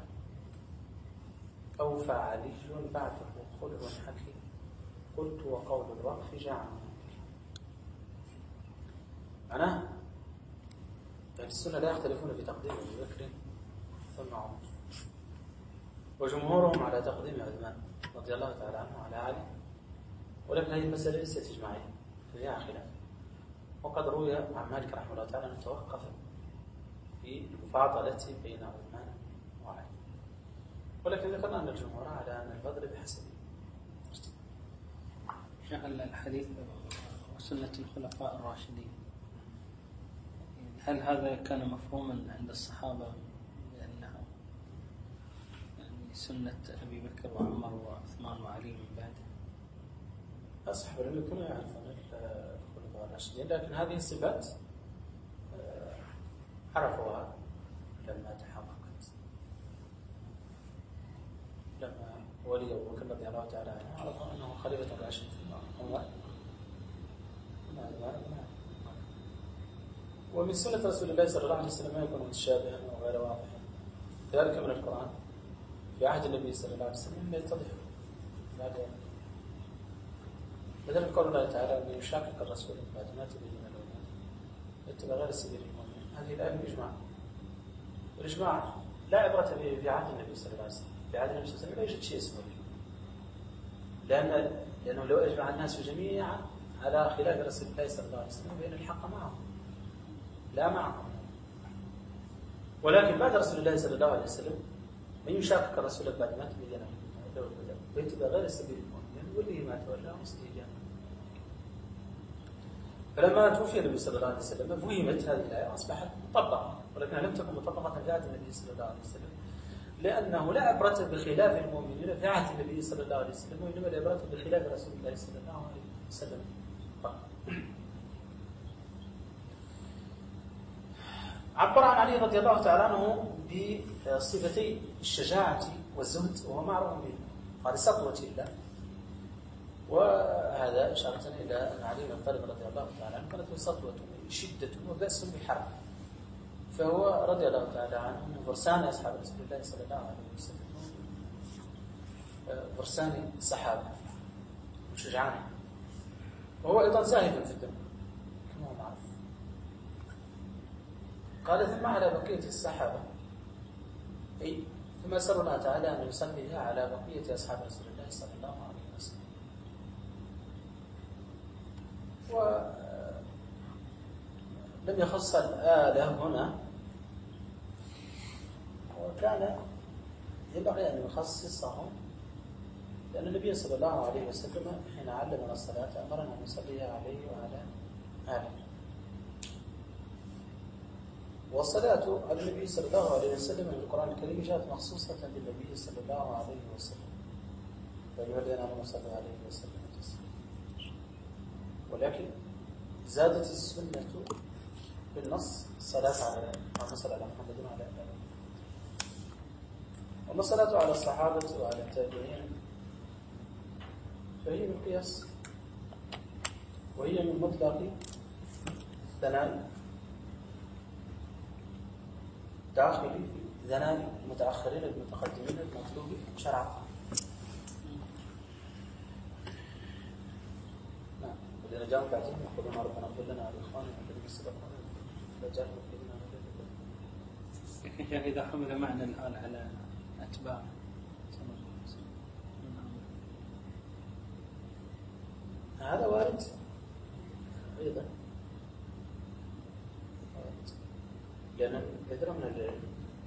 أوفى علي بعده خلق حكيم، قلت وقول الوقف جعل. معناه يعني السنة لا يختلفون في تقديم أبي بكر ثم عمر، وجمهورهم على تقديم عثمان رضي الله تعالى عنه على علي، ولكن هذه المسألة ليست إجماعية، فيها خلاف. وقد روي عن مالك رحمه الله تعالى أن توقف في المفاضلة بين عثمان وعلي، ولكن ذكرنا أن الجمهور على أن الفضل بحسب جعل الحديث وسنة الخلفاء الراشدين، هل هذا كان مفهوما عند الصحابة بأنها يعني سنة أبي بكر وعمر وعثمان وعلي من بعده؟ أصحاب العلم كانوا يعرفون الخلفاء الراشدين، لكن هذه الصفات عرفوها لما تحققت، لما ولي أبو بكر رضي الله تعالى عنه عرفوا أنه خليفة راشد عمر. ومن سنة رسول الله صلى الله عليه وسلم ما يكون متشابها وغير واضحا، كذلك من القرآن في عهد النبي صلى الله عليه وسلم ما يتضح بعد مثلا قول الله تعالى: أن يشاكك الرسول بعد ما تبين له الهدى يتبع غير سبيل المؤمنين. هذه الآية بالإجماع، والإجماع لا عبرة به في عهد النبي صلى الله عليه وسلم. في عهد النبي صلى الله عليه وسلم لا يوجد شيء اسمه لأنه لو أجمع الناس جميعا على خلاف رسول الله صلى الله عليه وسلم بأن الحق معهم لا معهم. ولكن بعد رسول الله صلى الله عليه وسلم من يشاكك الرسول بعد ما تبين له الهدى ويتبع غير سبيل المؤمنين واللي ما تولى مصلي جهنم. فلما توفي النبي صلى الله عليه وسلم فهمت هذه الآية أصبحت مطبقة، ولكنها لم تكن مطبقة في عهد النبي صلى الله عليه وسلم، لأنه لا عبرة بخلاف المؤمنين في عهد النبي صلى الله عليه وسلم، وإنما العبرة بخلاف رسول الله صلى الله عليه وسلم. عبر عن علي رضي الله تعالى عنه بصفتي الشجاعة والزهد، وهو معروف به، قال سطوة الله، وهذا إشارة إلى أن علي بن طالب رضي الله تعالى عنه كانت سطوة شدة وبأس بحرب، فهو رضي الله تعالى عنه من فرسان أصحاب رسول الله صلى الله عليه وسلم، فرسان الصحابة وشجعان، وهو أيضا زاهد في الدنيا كما هو معروف. قال: ثم على بقية الصحابة، أي ثم أسأل الله تعالى أن يصلي على بقية أصحاب رسول الله صلى الله عليه وسلم. ولم يخص الآلة هنا، وكان ينبغي أن يخصصهم، لأن النبي صلى الله عليه وسلم حين علمنا الصلاة أمرنا أن نصلي عليه وعلى آله. والصلاة على النبي صلى الله عليه وسلم في القرآن الكريم جاءت مخصوصة بالنبي صلى الله عليه وسلم، أيها الذين آمنوا صلوا عليه وسلموا تسليما. ولكن زادت السنة بالنص الصلاة على محمد وعلى آله. أما الصلاة على الصحابة وعلى التابعين فهي بالقياس، وهي من مطلق ثناء داخل في ثناء المتأخرين المتقدمين المطلوب شرعا. نعم. الذين جاءوا بعدهم يقولون ربنا اغفر لنا ولإخواننا الذين سبقونا بالإيمان لكن شيخ إذا حمل معنى الآن على أتباع هذا وارد أيضا، لأن كثير من العلم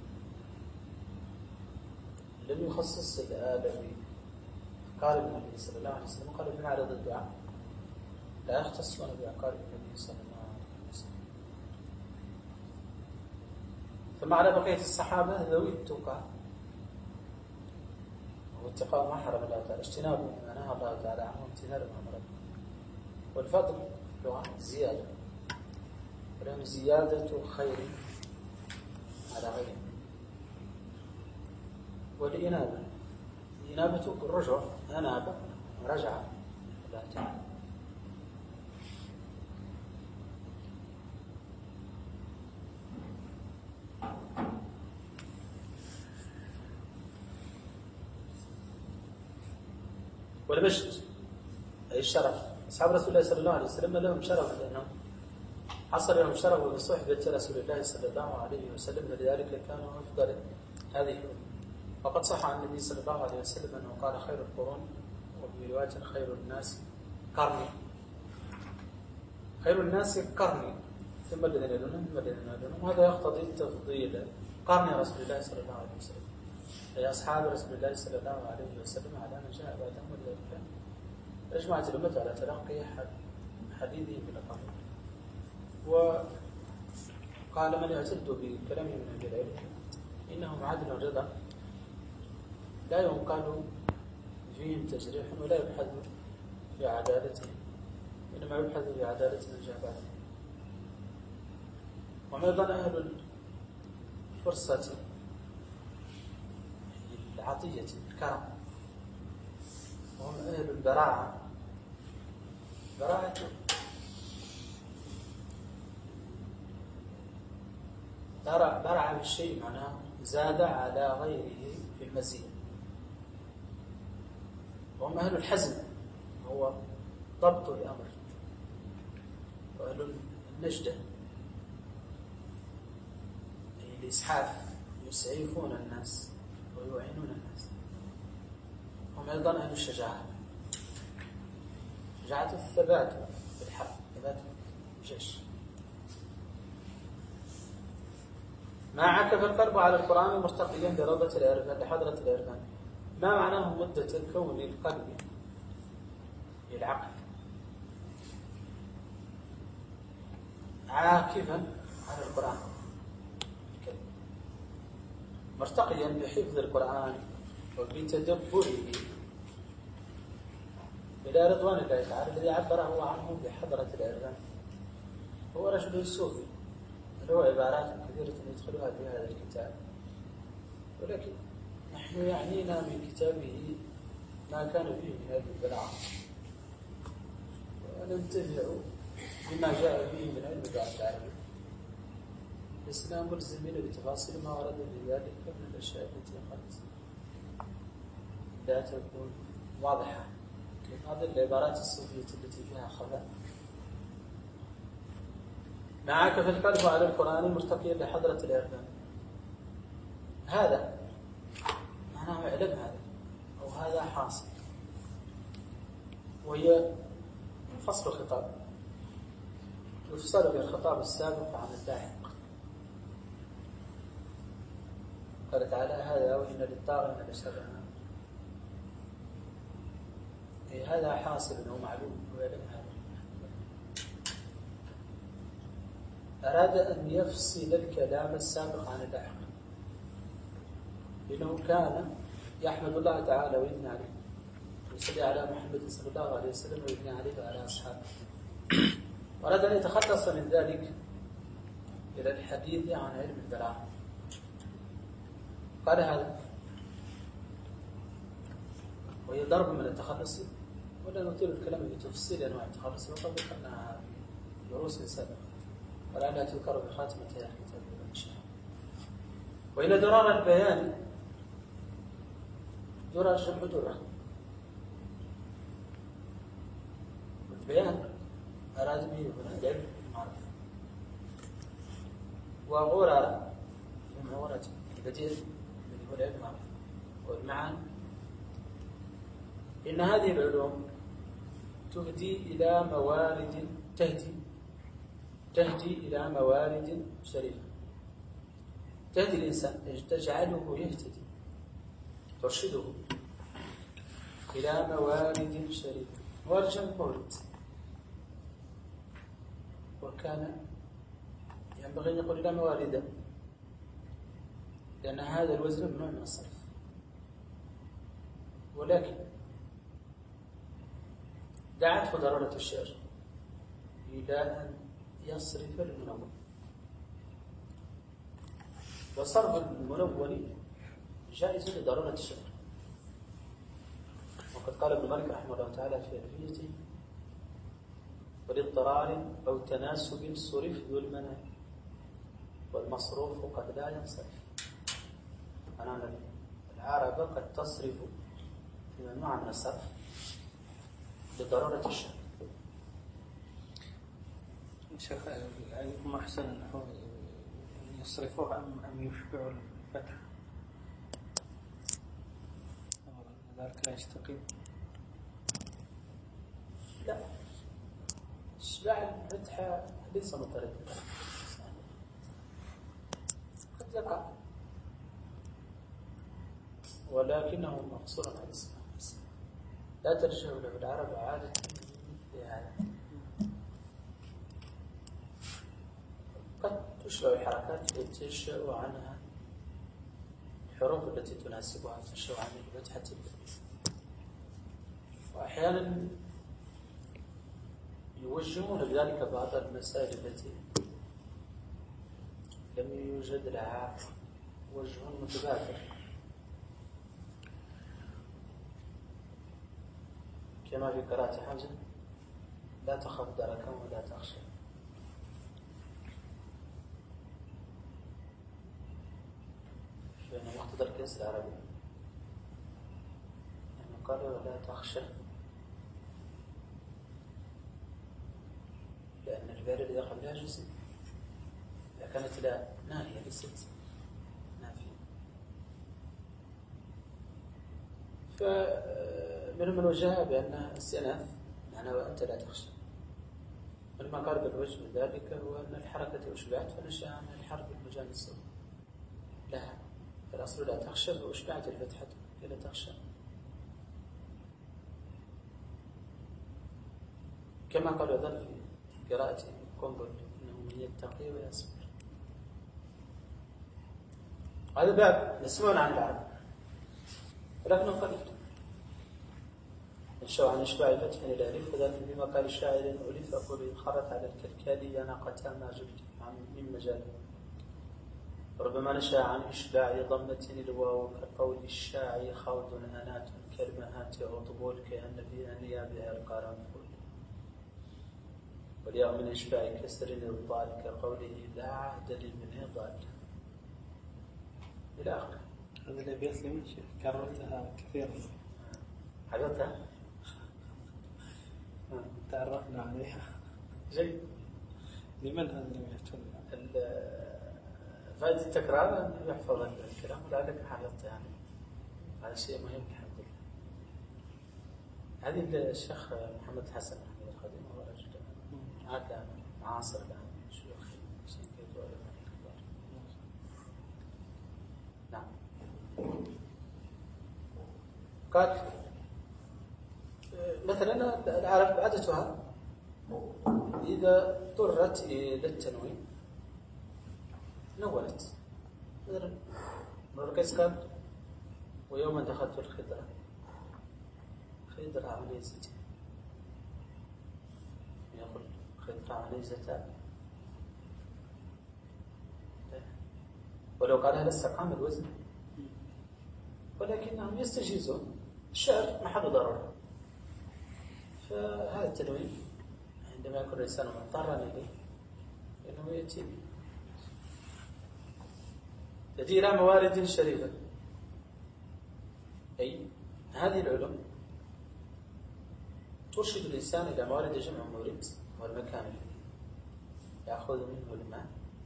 لم يخصص الآلة بأقارب النبي صلى الله عليه وسلم، قال في معرض الدعاء لا يختصون بأقارب النبي صلى الله عليه وسلم. ثم على بقية الصحابة ذوي التقى، واتقاء ما حرم الله تعالى، اجتناب ما نهى الله تعالى عنه، امتثال ما أمر به. والفضل لغة زيادة، ولهم زيادة خير على غيره. والإنابة، الإنابة الرجوع، أناب ورجع الله تعالى. والمجد أي الشرف، أصحاب رسول الله صلى الله عليه وسلم لهم شرف، لأنهم حصل لهم شرف بصحبة رسول الله صلى الله عليه وسلم، ولذلك كانوا أفضل هذه الأمة. وقد صح عن النبي صلى الله عليه وسلم أنه قال خير القرون، وفي رواية خير الناس قرني، خير الناس قرني ثم الذين يلونهم ثم الذين يلونهم. وهذا يقتضي التفضيل قرن رسول الله صلى الله عليه وسلم، أي أصحاب رسول الله صلى الله عليه وسلم على من جاء بعدهم، ولذلك أجمعت الأمة على تلقي حديثه بالقرن. وقال من يعتد بكلامه من أهل العلم إنهم عدل رضا لا ينقل فيهم تجريح ولا يبحث بعدالتهم، إنما يبحث بعدالة من جاء بعدهم. وأيضا أهل الفرصة العطية الكرم، وهم أهل البراعة. برع بالشيء معناه زاد على غيره في المزيد. وهم أهل الحزم، هو ضبط الأمر. وأهل النجدة أي الإسعاف، يسعفون الناس ويعينون الناس. هم أيضا أهل الشجاعة، شجاعة الثبات بالحق، ثبات الجيش. ما عكف القلب على القرآن مرتقيا لروضة العرفان لحضرة العرفان. ما معناه مدة كون القلب العقل عاكفا على القرآن الكريم، مرتقيا بحفظ القرآن وبتدبره إلى رضوان الله تعالى الذي عبره عنه بحضرة العرفان. هو رجل صوفي له عبارات كثيرة يدخلها في هذا الكتاب، ولكن نحن يعنينا من كتابه ما كان فيه من هذه البلاغة، وننتفع بما جاء فيه من علم اللغة العربية، لسنا ملزمين بتفاصيل ما ورد في ذلك من الأشياء التي قد لا تكون واضحة. هذه العبارات الصوفية التي فيها خفاء. معك في القلب على القرآن مرتقيا لحضرة العرفان. هذا معناه علم، هذا أو هذا حاصل، وهي فصل الخطاب، يفصل بالخطاب السابق عن اللاحق. قال تعالى هذا وإن للطاغين لشر. هذا حاصل ومعلوم ويعلم. هذا أراد أن يفصل الكلام السابق عن اللاحق، لأنه كان يحمد الله تعالى ويثني عليه ويصلي على محمد صلى الله عليه وسلم ويبني عليه وعلى أصحابه. أراد أن يتخلص من ذلك إلى الحديث عن علم البلاغة. قال هذا وهي ضرب من التخلص، ولا نطيل الكلام في تفصيل أنواع التخلص وقد ذكرناها في دروس سابقة ولعلها تذكر بخاتمة الكتاب إن شاء الله. وإن درار البيان درر جمع درة، والبيان أراد به هنا العلم المعرفة، وغرر جمع غرة البديل الذي هو العلم المعرفة والمعاني. إن هذه العلوم تهدي إلى موارد تهدي إلى موارد شريفة، تهدي الإنسان تجعله يهتدي، ترشده إلى موارد شريفة. موارد جمع مورد، وكان ينبغي أن يقول إلى موارد، لأن هذا الوزن ممنوع من الصرف. ولكن دعته ضرورة الشعر إلى أن يصرف المنون، وصرف المنون جائز لضرورة الشعر. وقد قال ابن مالك رحمه الله تعالى في ألفيته: وللاضطرار أو تناسب صرف ذو المنع والمصروف قد لا ينصرف. أنا العرب قد تصرف في ممنوع من الصرف لضرورة الشعر. شيخ عليكم أحسن أنه يصرفوه أم يشبعوا الفتح، ذلك لا يستقيم. لا، إشباع الفتحة ليس مترددا، قد يقع، ولكنه مقصور على الاسم. لا ترجع له العرب عادة لهذا. قد تشبع الحركات التي تنشأ عنها الحروف التي تناسبها، تنشأ عن الفتحة، وأحيانا يوجهون بذلك بعض المسائل التي لم يوجد لها وجه متبادر، كما في قراءة حمزة: لا تخف دركا ولا تخشى. فإن مقتضى الكسر العربي يعني قال ولا تخشى، لأن الفعل الذي قبلها جزم، إذا كانت لا ناهية ليست نافية. فمن وجهها بأنها استئناف، معنى وأنت لا تخشى. ولما قال بالوجه من ذلك هو أن الحركة أشبعت فنشأ عن الحرف المجانس لها، فالأصل لا تخشى، وأشبعت الفتحة لا تخشى، كما قال أيضا في قراءة قنبل: إنه من يتقي ويصبر. هذا باب يسمعون عن العرب ولكنه قليل. ينشأ عن إشباع الفتح إلى ألف، وذلك بما قال الشاعر: ألف أقول خرت على الكلكال يا ناقة ما جبت من مجال. ربما نشأ عن إشباع ضمة الواو كقول الشاعر: خوض أنات كالمهات عطبول كأن في أنيابها القرنفل. والياء من إشباع كسر الضال كقوله: لا عهد لمن ضال، إلى آخره. هذا الأبيات لمن شيخ كررتها كثيرا، حفظتها؟ تعرفنا عليها. جيد. لمن هذا الأبيات؟ فائدة التكرار أن يحفظ الكلام، ولعلك حفظت يعني. هذا شيء مهم الحمد لله. هذه الشيخ محمد حسن أحمد الخديم هو رجل عاد معاصر الآن شيوخ سنكيت وعلماء الكبار. نعم. قال مثلا العرب عادتها إذا اضطرت إلى التنوين نونت. مثلا امرؤ القيس قال: ويوما دخلت الخضرة خضر عنيزة يقول خضر عنيزة ولو قالها لاستقام الوزن، ولكنهم يستجيزون الشعر محل ضرر. فهذا التنوين عندما يكون الإنسان مضطرا إليه إنه يأتي به. تأتي إلى موارد شريفة، أي هذه العلوم ترشد الإنسان إلى موارد جمع مورد، والمكان الذي يأخذ منه الماء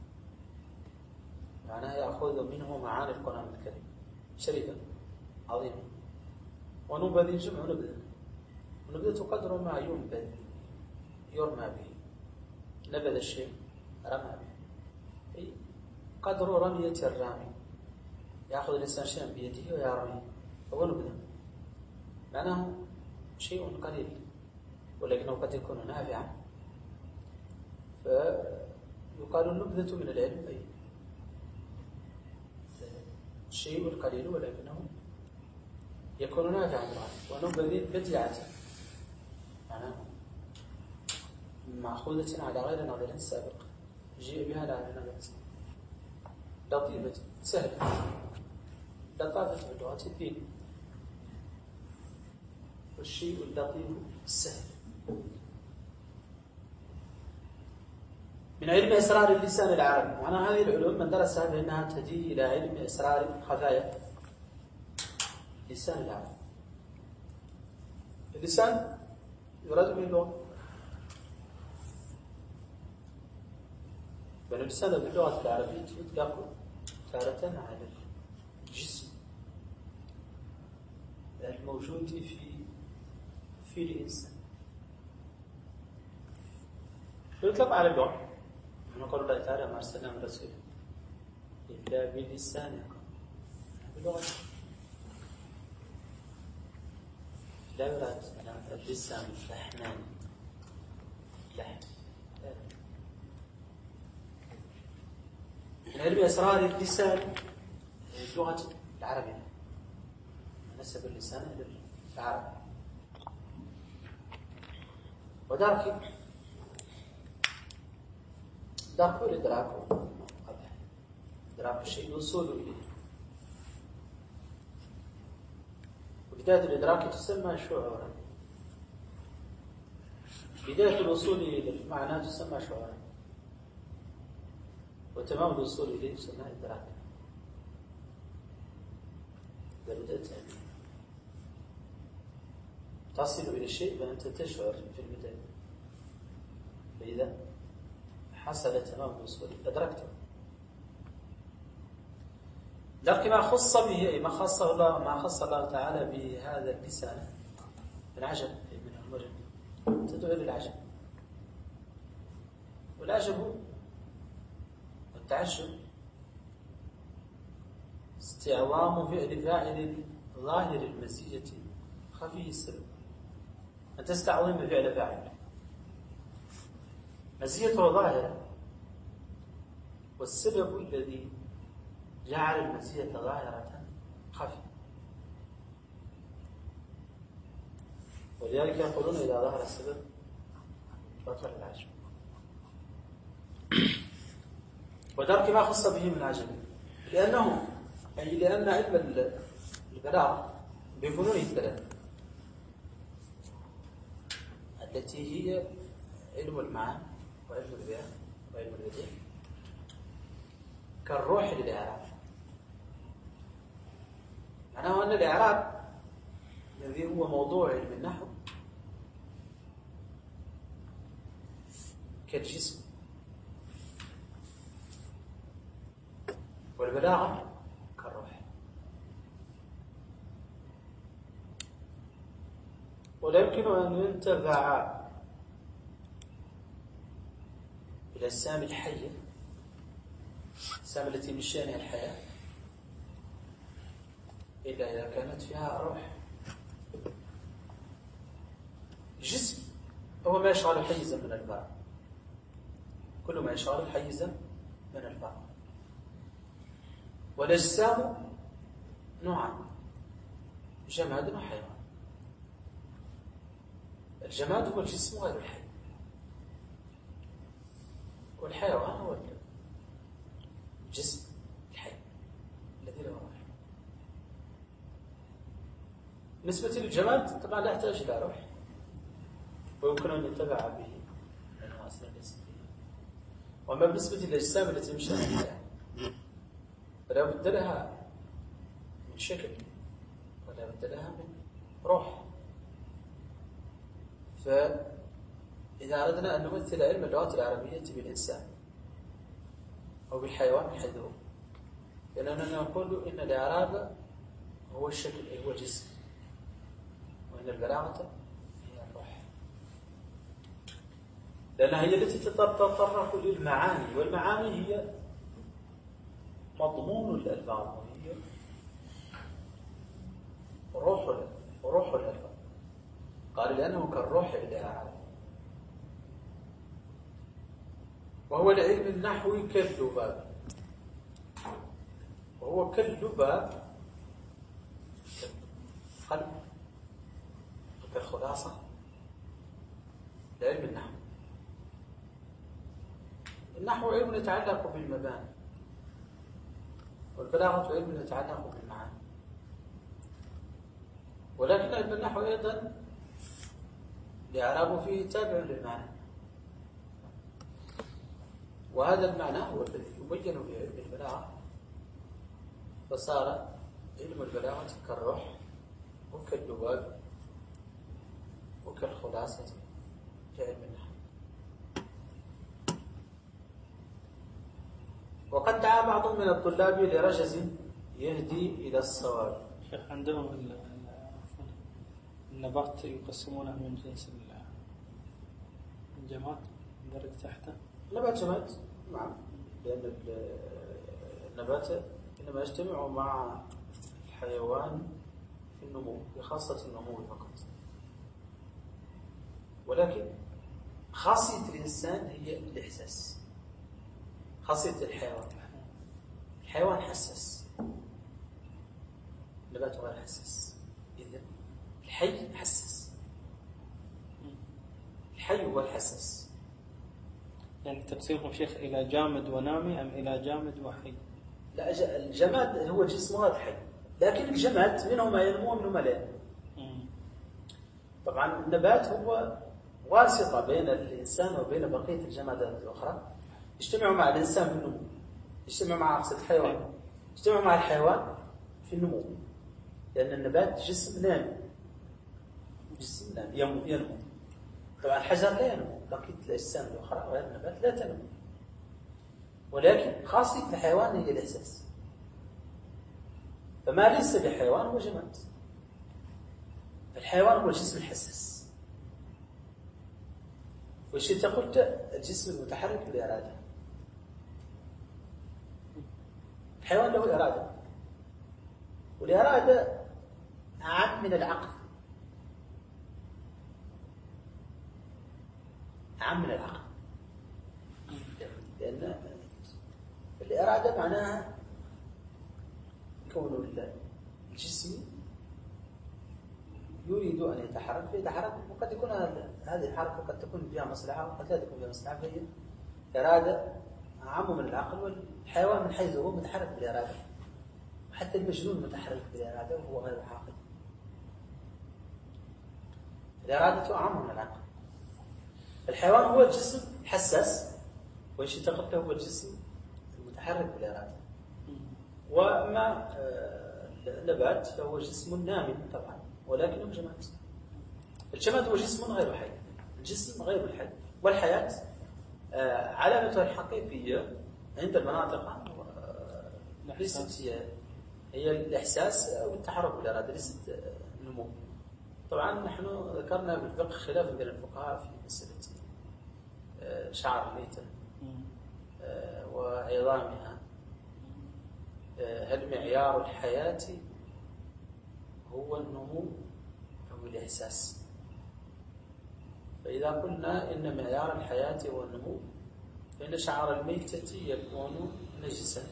معناه يأخذ منه معاني القرآن الكريم شريفة عظيمة. ونبذ جمع نبذة، ونبذة قدر ما ينبذ يرمى به. نبذ الشيء رمى به، أي قدر رمية الرامي، يأخذ الإنسان شيئا بيده ويرميه، هو نبذة، معناه شيء قليل ولكنه قد يكون نافعا. فيقال النبذة من العلم، أي الشيء القليل ولكنه يكون نافعا. ونبذ بديعة معناه مأخوذة على غير نظر سابق، جيء بها على غير نظر سابق، لطيفة سهلة، لطافة اللغة الدين، والشيء اللطيف السهل. من علم أسرار اللسان العربي، معنى هذه العلوم من درسها فإنها تهدي إلى علم أسرار خفايا لسان العربي. اللسان يراد به اللغة، بل اللسان باللغة العربية يطلق تارة على الجسم الموجود في الإنسان، يطلق على اللغة. نقول الله تعالى ما أرسلنا من رسول إلا بلسان باللغة، لا يراد اللسان اللحنان لحن. من علم أسرار اللسان اللغة العربية، نسب اللسان إلى العرب. ودرك الإدراك، إدراك الشيء الوصول إليه، وبداية الإدراك تسمى شعورا، بداية الوصول إلى المعنى تسمى شعورا، وتمام الوصول إليه يسمى إدراك. إذا بدأت تصل إلى الشيء فأنت تشعر في البداية، فإذا حصل تمام الوصول أدركته. لكن ما خص به، أي ما خص الله تعالى بهذا اللسان العجب من أمور تدعو للعجب. والعجب والتعجب استعظام فعل ظاهر المزية خفي السبب، أن تستعظم فعل فاعل مزيته ظاهرة، والسبب الذي جعل المزية ظاهرة خفي. ولذلك يقولون إذا ظهر السبب بطل العجب. ودرك ما خص به من عجب، لأن علم البلاغة بفنون الثلاث التي هي علم المعاني وعلم البيان وعلم البديع كالروح للإعراب. معناه أن الإعراب الذي هو موضوع علم النحو كالجسم، والبلاغة كالروح. ولا يمكن أن ينتفع الأجسام الحية، الأجسام التي من شأنها الحياة، إلا إذا كانت فيها روح. الجسم هو ما يشغل حيزا من الفرع، كل ما يشغل حيزا من الفرع. والأجسام نوعان، جماد وحيوان. الجماد هو الجسم غير الحي، والحيوان هو الجسم الحي الذي له روح. بالنسبة للجماد طبعا لا يحتاج إلى روح، ويمكن أن يتبع به لأنه أصلا ليس فيه. وأما بالنسبة للأجسام التي تمشي على الحياة فلا بد لها من شكل ولا بد لها من روح. فإذا أردنا أن نمثل علم اللغة العربية بالإنسان أو بالحيوان من حيث هو، لأننا نقول إن الإعراب هو الشكل هو الجسم، وإن البلاغة هي الروح، لأنها هي التي تتطرق للمعاني، والمعاني هي مضمون الألفاظ وهي روح الألفاظ. قال لأنه كالروح للإعراب، وهو العلم النحوي كالذباب، وهو كالذباب قلب وكالخلاصة لعلم النحو. النحو علم يتعلق بالمباني، والبلاغة علم يتعلق بالمعاني، ولكن علم النحو أيضا الإعراب فيه تابع للمعنى، وهذا المعنى هو الذي يبين بعلم البلاغة، فصار علم البلاغة كالروح وكالذباب وكالخلاصة لعلم النحو. وقد دعا بعض من الطلاب لرجز يهدي إلى الصواب. شيخ عندهم النبات يقسمونه من جنس الجماد يندرج تحته. نبات جماد نعم، لأن النبات إنما يجتمع مع الحيوان في النمو، بخاصة النمو فقط، ولكن خاصية الإنسان هي الإحساس. خاصية الحيوان حساس، النبات غير حساس. إذن الحي حساس، الحي هو الحساس. يعني تقسيمهم شيخ إلى جامد ونامي أم إلى جامد وحي؟ لا، الجماد هو جسم غير حي، لكن الجماد منه ما ينمو ومنه ما لا ينمو. طبعا النبات هو واسطة بين الإنسان وبين بقية الجمادات الأخرى، يجتمع مع الإنسان في النمو، يجتمع مع الحيوان، يجتمع مع الحيوان في النمو، لأن النبات جسم نامي، جسم نامي ينمو. طبعا الحجر لا ينمو، بقية الأجسام الأخرى وغير النبات لا تنمو، ولكن خاصية الحيوان هي الإحساس. فما ليس بحيوان هو جماد. الحيوان هو الجسم الحساس، والشيء قلت الجسم المتحرك بالإرادة. الحيوان له إرادة، والإرادة أعم من العقل، أعم من العقل، لأن الإرادة معناها كون الجسم يريد أن يتحرك فيتحرك، وقد يكون هذه الحركة قد تكون فيها مصلحة وقد لا تكون فيها مصلحة، فهي إرادة أعم من العقل. والحيوان من حيث هو متحرك بالإرادة، وحتى المجنون متحرك بالإرادة وهو غير عاقل. الإرادة أعم من العقل. الحيوان هو الجسم حساس، وإيش تقبله هو الجسم المتحرك بالإرادة. وأما النبات فهو جسم نام طبعا، ولكنه جماد. الجماد هو جسم غير حي، الجسم غير الحي. والحياة علامتها الحقيقية عند المناطق ليست هي الإحساس والتحرك بالإرادة، ليست النمو. طبعا نحن ذكرنا بالفقه خلاف بين الفقهاء في مسألة شعر الميتة وعظامها، هل معيار الحياة هو النمو أو الإحساس؟ فإذا قلنا إن معيار الحياة هو النمو، فإن شعر الميتة يكون نجسا.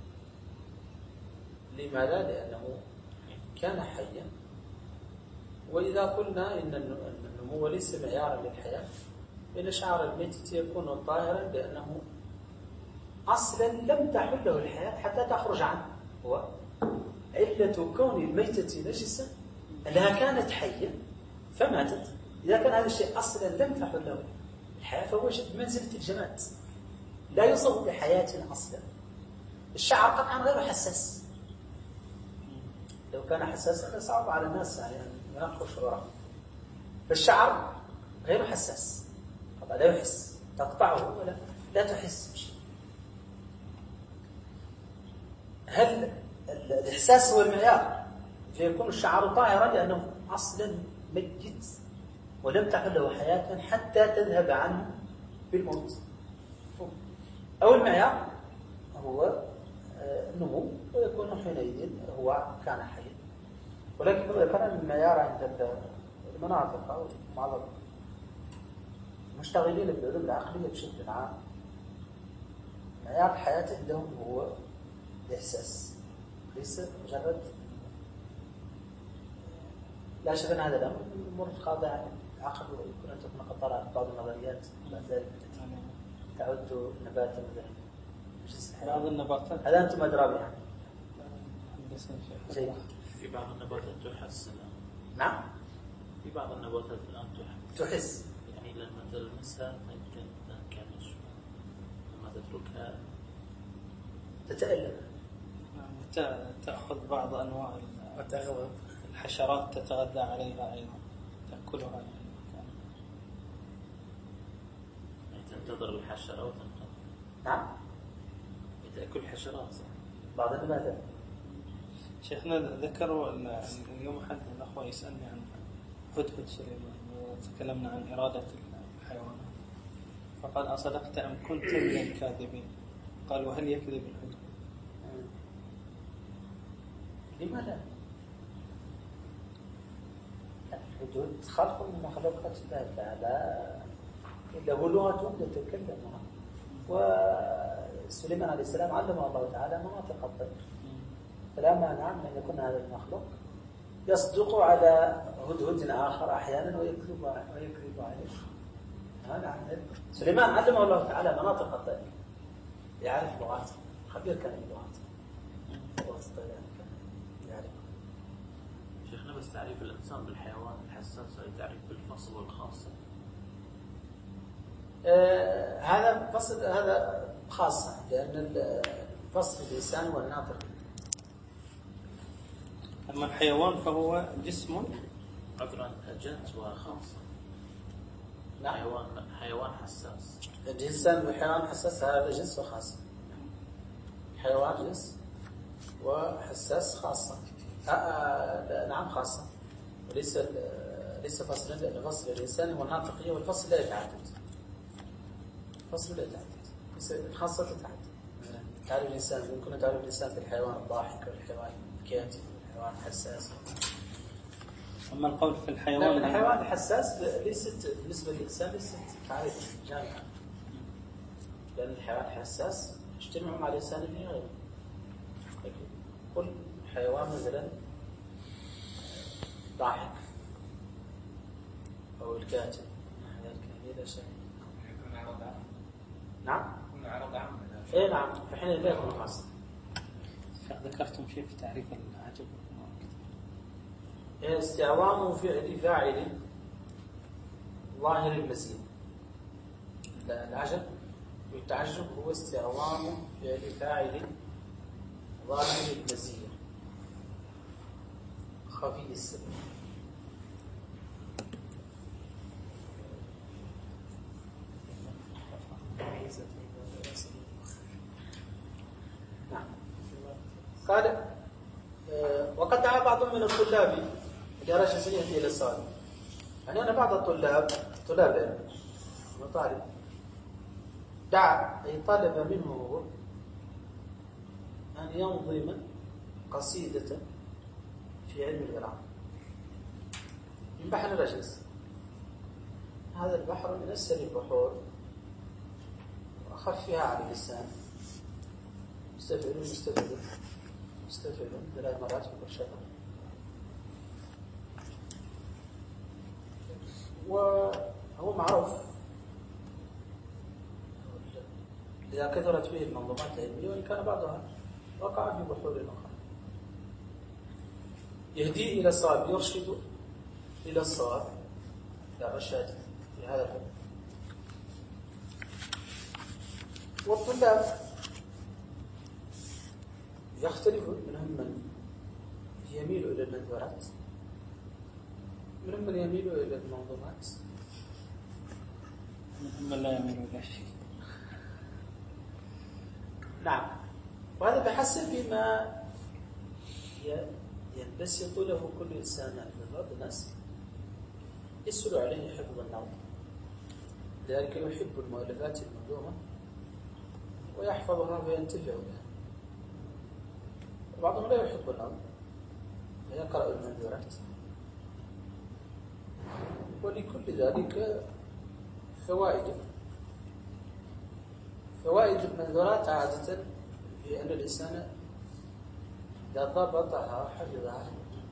لماذا؟ لأنه كان حيا وإذا قلنا إن النمو ليس معيارا للحياة، فإن شعر الميت يكون طاهرا لأنه أصلا لم تحله الحياة حتى تخرج عنه. هو علة كون الميتة نجسة أنها كانت حية فماتت. إذا كان هذا الشيء أصلا لم تحله الحياة فهو بمنزلة الجماد، لا يوصف بحياة أصلا. الشعر قطعا غير حساس، لو كان حساسا صعب على الناس يعني أن ينقوا شعوره. فالشعر غير حساس، طبعا لا يحس، تقطعه ولا لا تحس بشيء. هل الإحساس هو المعيار فيكون الشعر طاهرا لأنه أصلا ميت ولم تحله حياة حتى تذهب عنه بالموت، أو المعيار هو النمو ويكون حينئذ هو كان حيا. ولكن كان المعيار عند المناطق أو بعض المشتغلين بالعلوم العقلية بشكل عام، معيار الحياة عندهم هو الإحساس، ليس مجرد. لا شك أن هذا الأمر أمور خاضعة للعقل، ويمكن أن تكون قد طرأت بعض النظريات بعد ذلك التي تعد نباتا مثلا بعض النباتات. هذا أنتم أدرى بها. في بعض النباتات تحس. نعم، في بعض النباتات الآن تحس، يعني لما تلمسها يمكن تنكمش، لما تتركها تتألم. تأخذ بعض أنواع الحشرات تتغذى عليها أيضا، تأكلها يعني تنتظر الحشرة وتنقض. نعم، تأكل حشرات. بعض النباتات. شيخنا ذكروا اليوم أحد الأخوة يسألني عن هدهد سليمان، وتكلمنا عن إرادة الحيوانات، فقال أصدقت أم كنت من الكاذبين؟ قال وهل يكذب الهدهد؟ لماذا؟ الهدهد خلق من مخلوقات الله تعالى، له لغة يتكلم. وسليمان عليه السلام علمه الله تعالى مناطق الطير، فلا مانع من أن يكون هذا المخلوق يصدق على هدهد آخر أحيانا ويكذب عليه. نعم، سليمان علمه الله تعالى مناطق الطير، يعرف لغات، خبير كان باللغات، لغات الطير كان يعرف. شيخنا بس تعريف الإنسان بالحيوان الحساس أي تعريف بالفصل والخاصة؟ هذا فصل، هذا خاصة، لأن الفصل الإنسان هو الناطق. أما الحيوان فهو جسم عذرا جنس وخاصة. نعم. حيوان حساس. الإنسان والحيوان حساس، هذا جنس وخاصة. حيوان جنس وحساس خاصة. نعم خاصة، ليس فصلا، لأن فصل الإنسان هو الناطقية، والفصل لا يتعدد. فصل لا يتعدد، الخاصة تتعدد. تعرف الإنسان يمكن تعرف الإنسان بالحيوان الضاحك والحيوان الكاتب والحيوان الحساس. أما القول في الحيوان، الحيوان الحساس ليست بالنسبة للإنسان ليست تعريف جامع، لأن الحيوان الحساس يجتمع مع الإنسان في غيره. كل حيوان مثلا ضاحك أو الكاتب هذا شيء. نعم. إيه نعم، في حين لا يكون خاص. ذكرتم شيء في تعريف العجب. استعظام فعل فاعل ظاهر المزيد. العجب والتعجب هو استعظام فعل فاعل ظاهر المزيد خفي السبب. نعم. قال وقد دعا بعض من الطلاب إذا رجع سنيتي إلى السؤال، يعني أنا بعض الطلاب طالب دعا أي طلب منه هو أن ينظم قصيدة في علم العراق من بحر الرجز. هذا البحر من أسهل البحور وأخفها على اللسان، مستفعل 3 مرات في كل شهر. وهو معروف إذا كثرت به المنظومات العلمية، وإن كان بعضها وقع في بحور أخرى، يهدي إلى الصواب، يرشد إلى الصواب، إلى الرشاد في هذا الحكم. والطلاب يختلف، منهم من يميل إلى المنظورات، منهم من يميل إلى المنظومات، منهم من لا يميل إلى شيء. نعم، وهذا بحسب ما ينبسط له كل إنسان. من بعض الناس يسهل عليه حفظ النظم، لذلك يحب المؤلفات المنظومة ويحفظها وينتفع بها. وبعضهم لا يحب النظم ويقرأ المنظورات، ولكل ذلك فوائد المنظورات عادة في أن الإنسان إذا ضبطها حفظها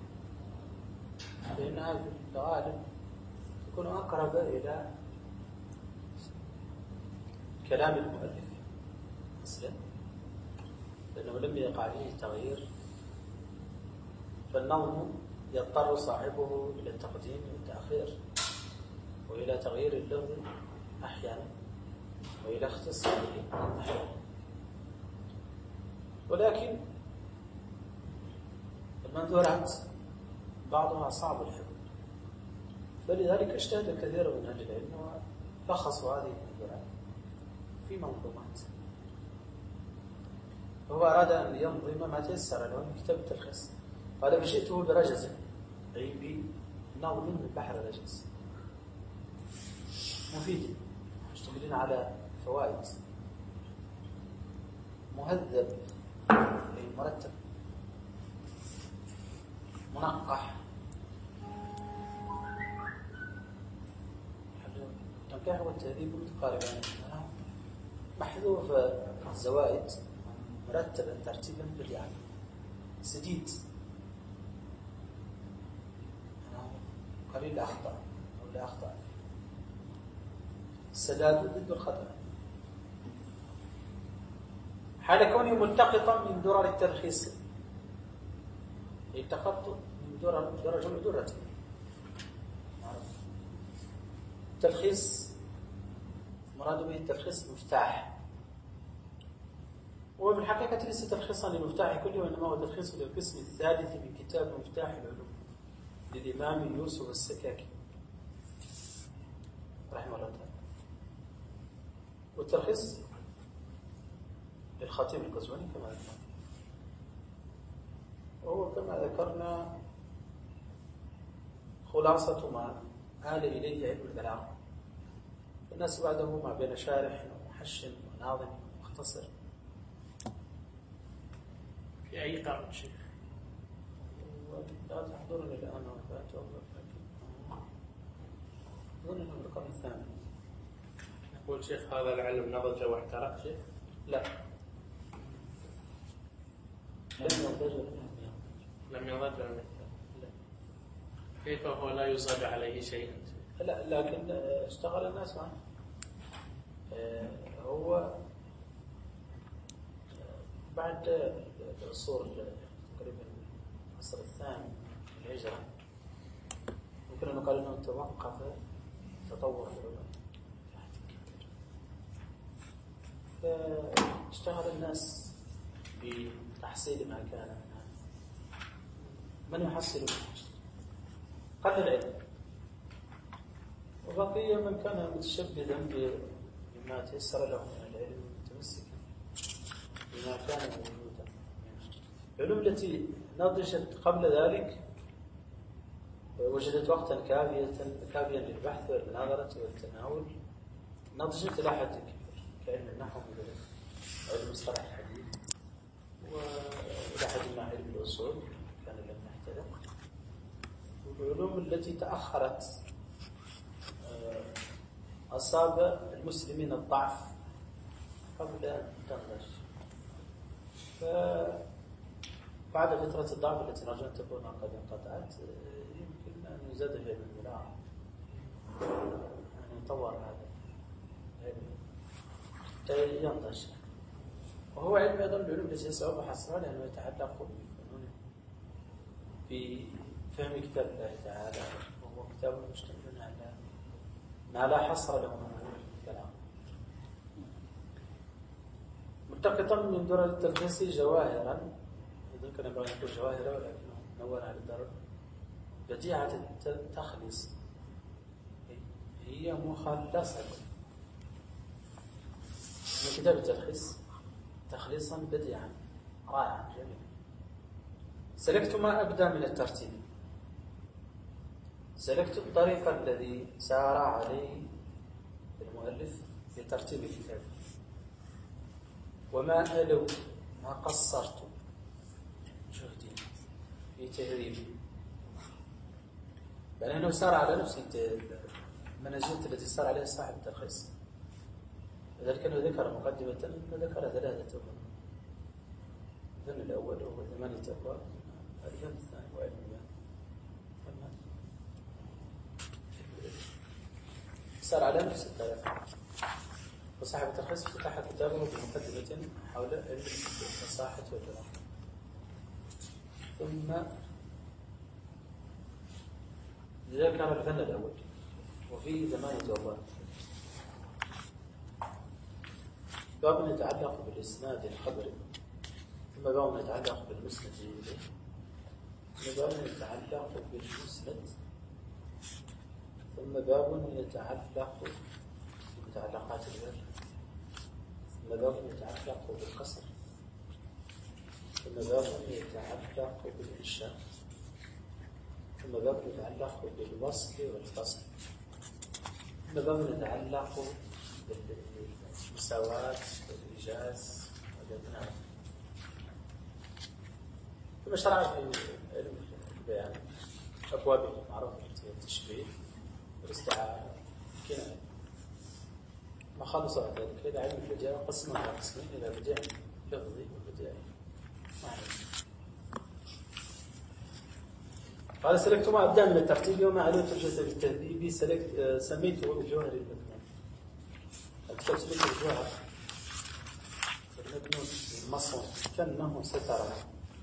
فإنها في الغالب تكون أقرب إلى كلام المؤلف مثلا، لأنه لم يقع فيه تغيير، فالنظم يضطر صاحبه إلى التقديم والتأخير وإلى تغيير اللفظ أحيانا وإلى اختصاره أحيانا. ولكن المنظورات بعضها صعب الحفظ، فلذلك اجتهد كثير من أهل العلم ولخصوا هذه المنظورات في منظومات. فهو أراد أن ينظم ما تيسر له من كتاب التلخيص، قال بشئته برجز، أي بنظم من بحر الرجز مفيد، مشتملين على فوائد، مهذب أي مرتب، منقح. التنقيح والتهذيب متقاربان، محذوف الزوائد، مرتبا ترتيبا بالياء، سديد قليل الأخطاء أو لا أخطاء، السداد ضد الخطأ. حال كونه ملتقطا من درر التلخيص، التقطت من درر جمع درة. التلخيص مراد به التلخيص مفتاح، وفي الحقيقة ليس تلخيصا للمفتاح كله، وإنما هو تلخيص للقسم الثالث من كتاب مفتاح العلوم للإمام يوسف السكاكي رحمه الله تعالى. والتلخيص للخطيب القزويني كما ذكرنا، وهو كما ذكرنا خلاصة ما آل إليه علم البلاغة. الناس بعده ما بين شارح ومحش وناظم مختصر. في أي قرن شيخ؟ لا تحضرني الآن وفاته، أظن أنه القرن الثاني. يقول شيخ هذا العلم نضج واحترق شيخ؟ لا، لم يضج لا. كيف هو لا يصاب عليه شيء؟ لا، لكن اشتغل الناس معه. هو بعد العصور تقريبا العصر الثاني من الهجرة ممكن أن نقال أنه توقف تطور العلوم، فاشتغل الناس بتحصيل ما كان من يحصل قل العلم، وبقي من كان متشبدا بما تيسر له من العلم متمسكا بما كان موجودا. العلوم التي نضجت قبل ذلك وجدت وقتا كافيا للبحث والمناظرة والتناول، نضجت إلى حد كبير كعلم النحو وعلم مصطلح الحديث، وإلى حد ما علم الأصول كان لم يحترق. والعلوم التي تأخرت أصاب المسلمين الضعف قبل أن تنضج، فبعد فترة الضعف التي نرجو أن تكون قد انقطعت يمكن أن يزاد في علم البلاغة يعني يطور هذا العلم ينضج. وهو علم يظل العلوم التي يصعب حصرها لأنه يتعلق بفنون بفهم كتاب الله تعالى، وهو كتاب مشتمل على ما لا حصر له من الكلام. ملتقطا من درر التلخيص جواهرا، إذن كان ينبغي أن نقول جواهرا ولكنه نور على الدرر. بديعة التخليص هي مخلصة من كتاب التلخيص تخليصا بديعا رائعا جميلا. سلكت ما أبدأ من الترتيب، سلكت الطريق الذي سار عليه المؤلف في ترتيب الكتاب، وما ألوت ما قصرت جهدي في تهذيبه، لأنه سار على نفس المنهجية التي سار عليها صاحب التلخيص. لذلك أنه ذكر مقدمة وذكر 3 أمور. الفن الأول وهو 8 أبواب، الفن الثاني وعلم البيان، سار على نفس الطريقة. وصاحب التلخيص افتتح كتابه بمقدمة حول علم الفصاحة والبلاغة، ثم ذكر الفن الأول وفيه 8 أبواب. باب يتعلق بالإسناد الخبري، ثم باب يتعلق بالمسند إليه، ثم باب يتعلق بالمسند، ثم باب يتعلق بمتعلقات البر، ثم باب يتعلق بالقصر، ثم باب يتعلق بالإنشاء، ثم باب يتعلق بالوصل والفصل، ثم باب يتعلق بالمساواة والإيجاز والإبناء، ثم شرع في علم البيان أبوابه معروفة التشبيه والاستعارة كناية. ما خلص بعد ذلك إلى علم البديع قسمه على قسمين، إلى بديع لفظي وبديع معنوي. قال سلكت ما أبدأ من الترتيب وما عليه الجزء بالتهذيب سميته بالجوهر المكنون. الكتاب سميته بالجوهر المكنون المصون كأنه سترة،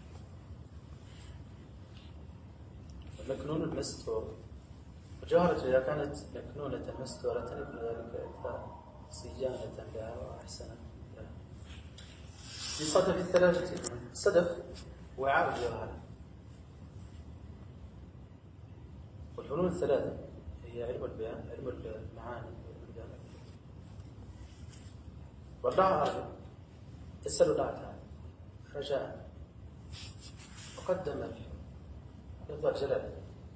المكنون المستور. الجوهرة إذا كانت مكنونة مستورة يكون ذلك أكثر صيانة لها وأحسن لها. بصدف 3 صدف وعاء الجوهرة. والفنون 3 هي علم البيان، علم المعاني، علم البيان. والله أرجو تسأل الله تعالى رجاء وقدم لفظ جلاله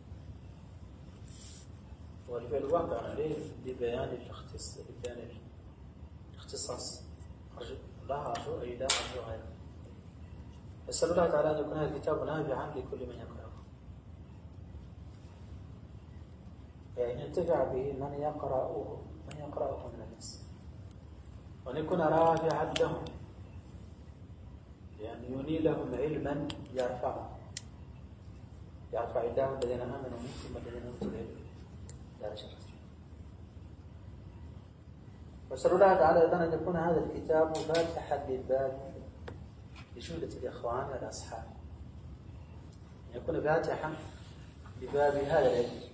والواقع عليه لبيان الاختصاص. أرجو أي لا أرجو غيره. أسأل الله تعالى أن يكون هذا الكتاب نافعا لكل من يقرأه، يعني ينتفع به من يقرأه من الناس، وأن يكون رافعا لهم، يعني ينيلهم علما يرفع الله الذين آمنوا منكم والذين أوتوا العلم درجات. وأسأل الله تعالى أيضا أن يكون هذا الكتاب فاتحا للباب لجملة الإخوان والأصحاب، أن يكون فاتحا لباب هذا العلم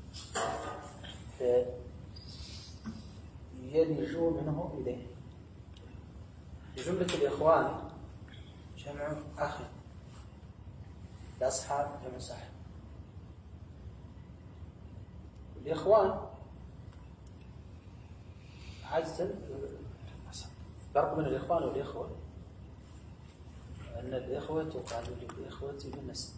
يلجوا منه إليه. لجملة الإخوان جمع أخي، الأصحاب جمع صاحب. الإخوان عادة فرق بين الإخوان والإخوة أن الإخوة تقال للإخوة بالنسب،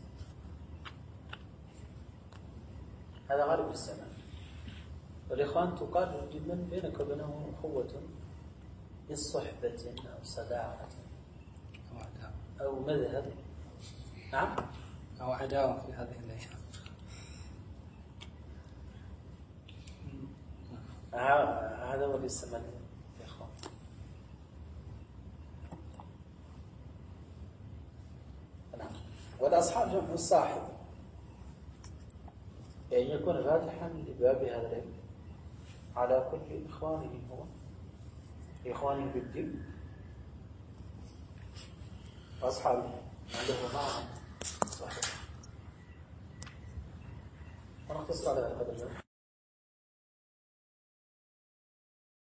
هذا غالب الزمان. والإخوان تقال لمن بينك وبينه أخوة بالصحبة أو صداقة أو مذهب، نعم، أو عداوة في هذه الأيام. هذا هو اللي يسمى الإخوان. نعم. والأصحاب جمع الصاحب، يعني يكون فاتحا لباب هذا العلم على كل إخوانه هو إخوانه بالدين وأصحابه عنده معهم صحيح. ونختصر على هذا الجانب.